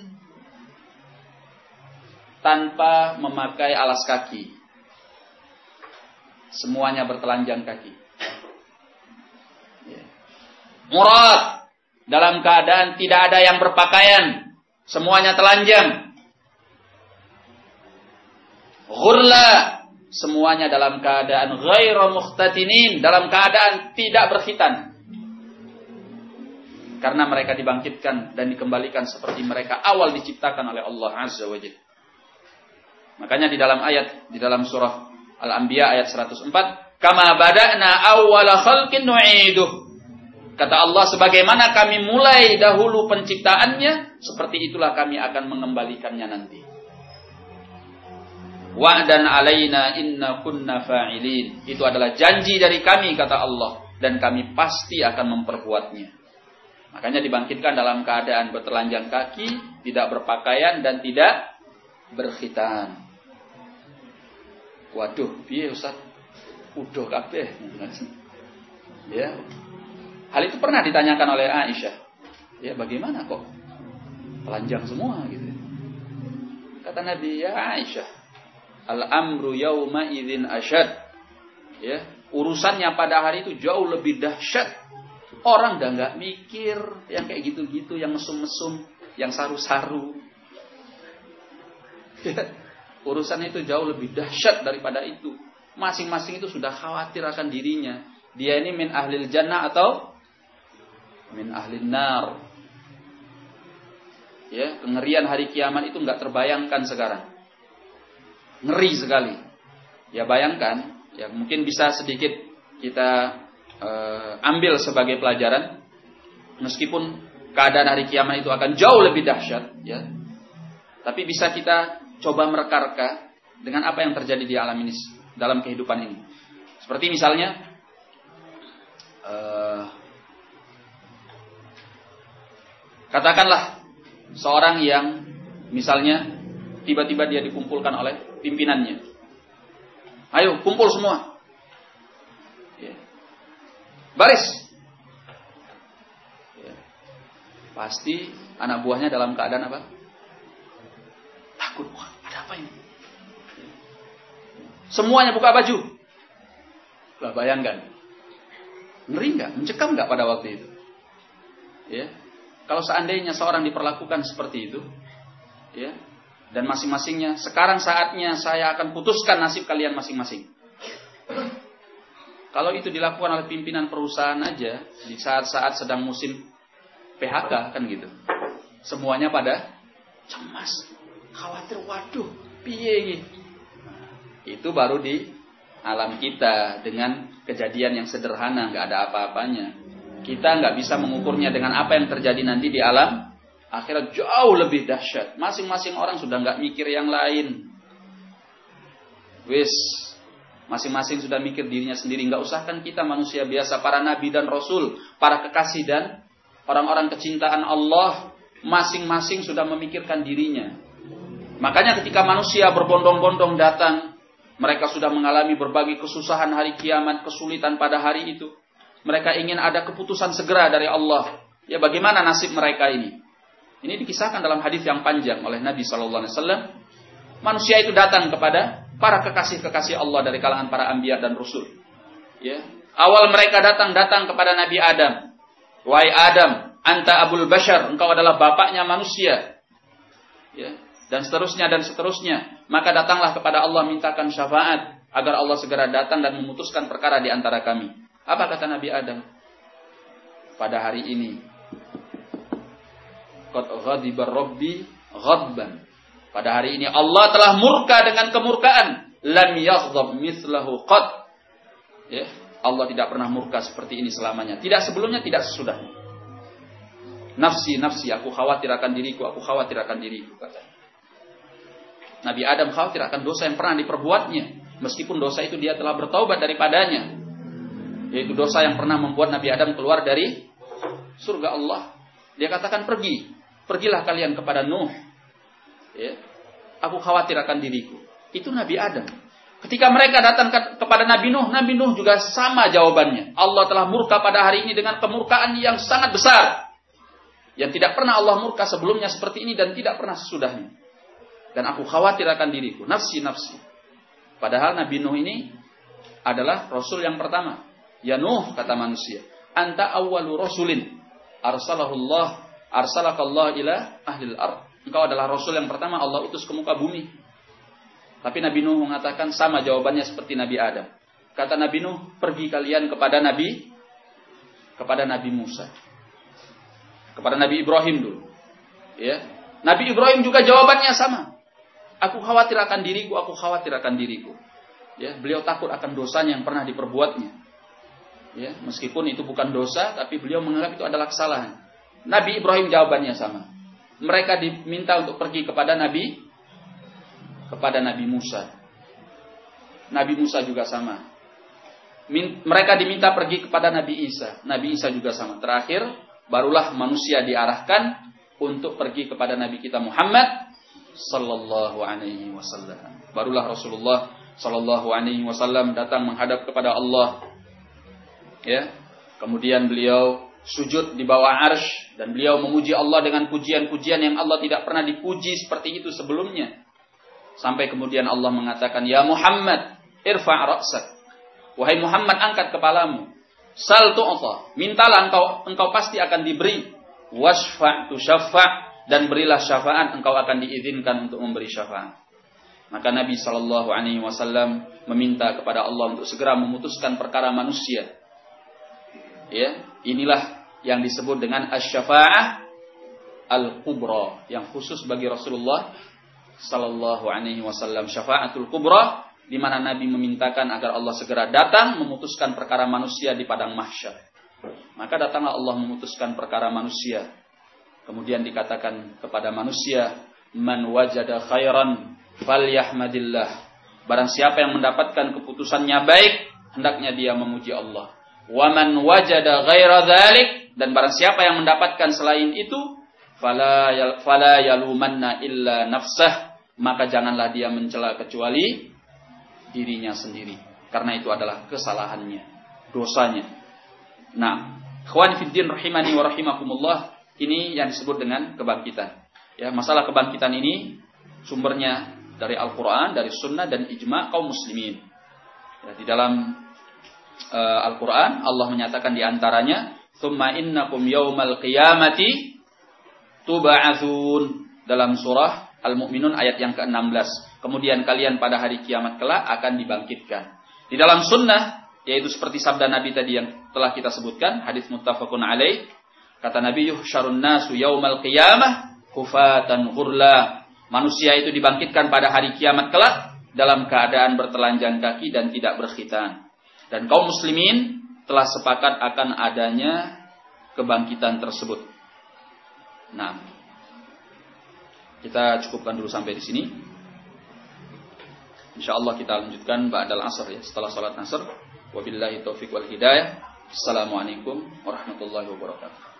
tanpa memakai alas kaki. Semuanya bertelanjang kaki. Ya. Murad. Dalam keadaan tidak ada yang berpakaian. Semuanya telanjang. Ghurla. Semuanya dalam keadaan ghairu mukhtatinin. Dalam keadaan tidak berkhitan. Karena mereka dibangkitkan dan dikembalikan seperti mereka awal diciptakan oleh Allah Azza wa Jalla. Makanya di dalam surah Al-Anbiya ayat 104. Kama bada'na awwala khalqin nu'iduh. Kata Allah, sebagaimana kami mulai dahulu penciptaannya, seperti itulah kami akan mengembalikannya nanti. Wa'dan alaina inna kunna fa'ilin. Itu adalah janji dari kami, kata Allah. Dan kami pasti akan memperbuatnya. Makanya dibangkitkan dalam keadaan bertelanjang kaki, tidak berpakaian, dan tidak berkhitan. Waduh, piye Ustaz? Udah kabeh. Ya. Hal itu pernah ditanyakan oleh Aisyah. Ya, bagaimana kok telanjang semua gitu. Kata Nabi, ya Aisyah, al-amru yauma idzin asyad. Ya, urusannya pada hari itu jauh lebih dahsyat Orang udah nggak mikir yang kayak gitu-gitu, yang mesum-mesum, yang saru-saru. Urusan itu jauh lebih dahsyat daripada itu. Masing-masing itu sudah khawatir akan dirinya. Dia ini min ahlil jannah atau min ahlin nar. Ya, kengerian hari kiamat itu nggak terbayangkan sekarang. Ngeri sekali. Ya bayangkan, ya mungkin bisa sedikit kita ambil sebagai pelajaran. Meskipun keadaan hari kiamat itu akan jauh lebih dahsyat, ya. Tapi bisa kita coba mereka-reka dengan apa yang terjadi di alam ini, dalam kehidupan ini. Seperti misalnya katakanlah seorang yang misalnya tiba-tiba dia dikumpulkan oleh pimpinannya. Ayo kumpul semua. Ya. Baris. Ya. Pasti anak buahnya dalam keadaan apa? Takut. Wah, ada apa ini? Ya. Semuanya buka baju. Lah bayangkan. Ngeri nggak? Mencekam nggak pada waktu itu? Ya. Kalau seandainya seorang diperlakukan seperti itu, ya, dan masing-masingnya, sekarang saatnya saya akan putuskan nasib kalian masing-masing. Kalau itu dilakukan oleh pimpinan perusahaan aja, di saat-saat sedang musim PHK, kan gitu. Semuanya pada cemas, khawatir, waduh, piye ini. Itu baru di alam kita, dengan kejadian yang sederhana, nggak ada apa-apanya. Kita nggak bisa mengukurnya dengan apa yang terjadi nanti di alam akhirat, jauh lebih dahsyat. Masing-masing orang sudah nggak mikir yang lain. Wis, masing-masing sudah mikir dirinya sendiri. Nggak usahkan kita manusia biasa, para nabi dan rasul, para kekasih dan orang-orang kecintaan Allah, masing-masing sudah memikirkan dirinya. Makanya ketika manusia berbondong-bondong datang, mereka sudah mengalami berbagai kesusahan hari kiamat, kesulitan pada hari itu. Mereka ingin ada keputusan segera dari Allah. Ya, bagaimana nasib mereka ini? Ini dikisahkan dalam hadis yang panjang oleh Nabi SAW. Manusia itu datang kepada para kekasih-kekasih Allah dari kalangan para anbiya dan rasul. Ya. Awal mereka datang kepada Nabi Adam. Wahai Adam, anta abul bashar, engkau adalah bapaknya manusia. Ya. Dan seterusnya dan seterusnya. Maka datanglah kepada Allah, mintakan syafaat agar Allah segera datang dan memutuskan perkara di antara kami. Apa kata Nabi Adam? Pada hari ini, qad ghadiba rabbi ghadban. Pada hari ini Allah telah murka dengan kemurkaan. Lam yaghdab mithlahu qad. Ya, Allah tidak pernah murka seperti ini selamanya. Tidak sebelumnya, tidak sesudahnya. Nafsi, nafsi, aku khawatir akan diriku, aku khawatir akan diriku, kata Nabi Adam khawatir akan dosa yang pernah diperbuatnya. Meskipun dosa itu dia telah bertaubat daripadanya. Yaitu dosa yang pernah membuat Nabi Adam keluar dari surga Allah. Dia katakan, pergilah kalian kepada Nuh. Ya. Aku khawatir akan diriku. Itu Nabi Adam. Ketika mereka datang kepada Nabi Nuh juga sama jawabannya. Allah telah murka pada hari ini dengan kemurkaan yang sangat besar. Yang tidak pernah Allah murka sebelumnya seperti ini dan tidak pernah sesudahnya. Dan aku khawatir akan diriku. Nafsi, nafsi. Padahal Nabi Nuh ini adalah Rasul yang pertama. Ya Nuh, kata manusia, anta awwalu rasulin arsalakallah ila ahlil ard. Engkau adalah Rasul yang pertama Allah utus ke muka bumi. Tapi Nabi Nuh mengatakan sama jawabannya seperti Nabi Adam. Kata Nabi Nuh, pergi kalian kepada Nabi Musa. Kepada Nabi Ibrahim dulu. Ya. Nabi Ibrahim juga jawabannya sama. Aku khawatir akan diriku, aku khawatir akan diriku. Ya, beliau takut akan dosanya yang pernah diperbuatnya. Ya, meskipun itu bukan dosa, tapi beliau menganggap itu adalah kesalahan. Nabi Ibrahim jawabannya sama. Mereka diminta untuk pergi kepada Nabi Musa. Nabi Musa juga sama. Mereka diminta pergi kepada Nabi Isa. Nabi Isa juga sama. Terakhir, barulah manusia diarahkan untuk pergi kepada Nabi kita Muhammad sallallahu alaihi wasallam. Barulah Rasulullah sallallahu alaihi wasallam datang menghadap kepada Allah. Ya, kemudian beliau sujud di bawah arsy dan beliau memuji Allah dengan pujian-pujian yang Allah tidak pernah dipuji seperti itu sebelumnya. Sampai kemudian Allah mengatakan, "Ya Muhammad, irfa' ra'sak." Wahai Muhammad, angkat kepalamu. Sal tu'ta, mintalah engkau pasti akan diberi. Wasfa' tusyaffa', dan berilah syafaat, engkau akan diizinkan untuk memberi syafaat. Maka Nabi SAW meminta kepada Allah untuk segera memutuskan perkara manusia. Ya, inilah yang disebut dengan asy-syafa'ah al-kubra, yang khusus bagi Rasulullah sallallahu alaihi wasallam, syafaatul kubra, di mana Nabi memintakan agar Allah segera datang memutuskan perkara manusia di padang mahsyar. Maka datanglah Allah memutuskan perkara manusia. Kemudian dikatakan kepada manusia, man wajada khairan falyahmadillah. Barang siapa yang mendapatkan keputusannya baik, hendaknya dia memuji Allah. Wa man wajada ghaira dzalik, dan barang siapa yang mendapatkan selain itu, fala yalumanna illa nafsah, maka janganlah dia mencela kecuali dirinya sendiri, karena itu adalah kesalahannya, dosanya. Nah, ikhwan fiddin rahimani wa rahimakumullah, ini yang disebut dengan kebangkitan. Ya, masalah kebangkitan ini sumbernya dari Al-Qur'an, dari sunnah dan ijma' kaum muslimin. Ya, di dalam Al-Qur'an Allah menyatakan di antaranya, "Tsumma innakum yaumal qiyamati tub'atsun", dalam surah Al-Mu'minun ayat yang ke-16. Kemudian kalian pada hari kiamat kelak akan dibangkitkan. Di dalam sunnah, yaitu seperti sabda Nabi tadi yang telah kita sebutkan, hadis muttafaqun alaih, kata Nabi, yuhsyarun nasu yaumal qiyamah hufatan ghurla. Manusia itu dibangkitkan pada hari kiamat kelak dalam keadaan bertelanjang kaki dan tidak berkhitan. Dan kaum muslimin telah sepakat akan adanya kebangkitan tersebut. Nah, kita cukupkan dulu sampai di sini. Insyaallah kita lanjutkan ba'dal asr, ya, setelah salat asar. Wabillahi taufiq wal hidayah. Assalamualaikum warahmatullahi wabarakatuh.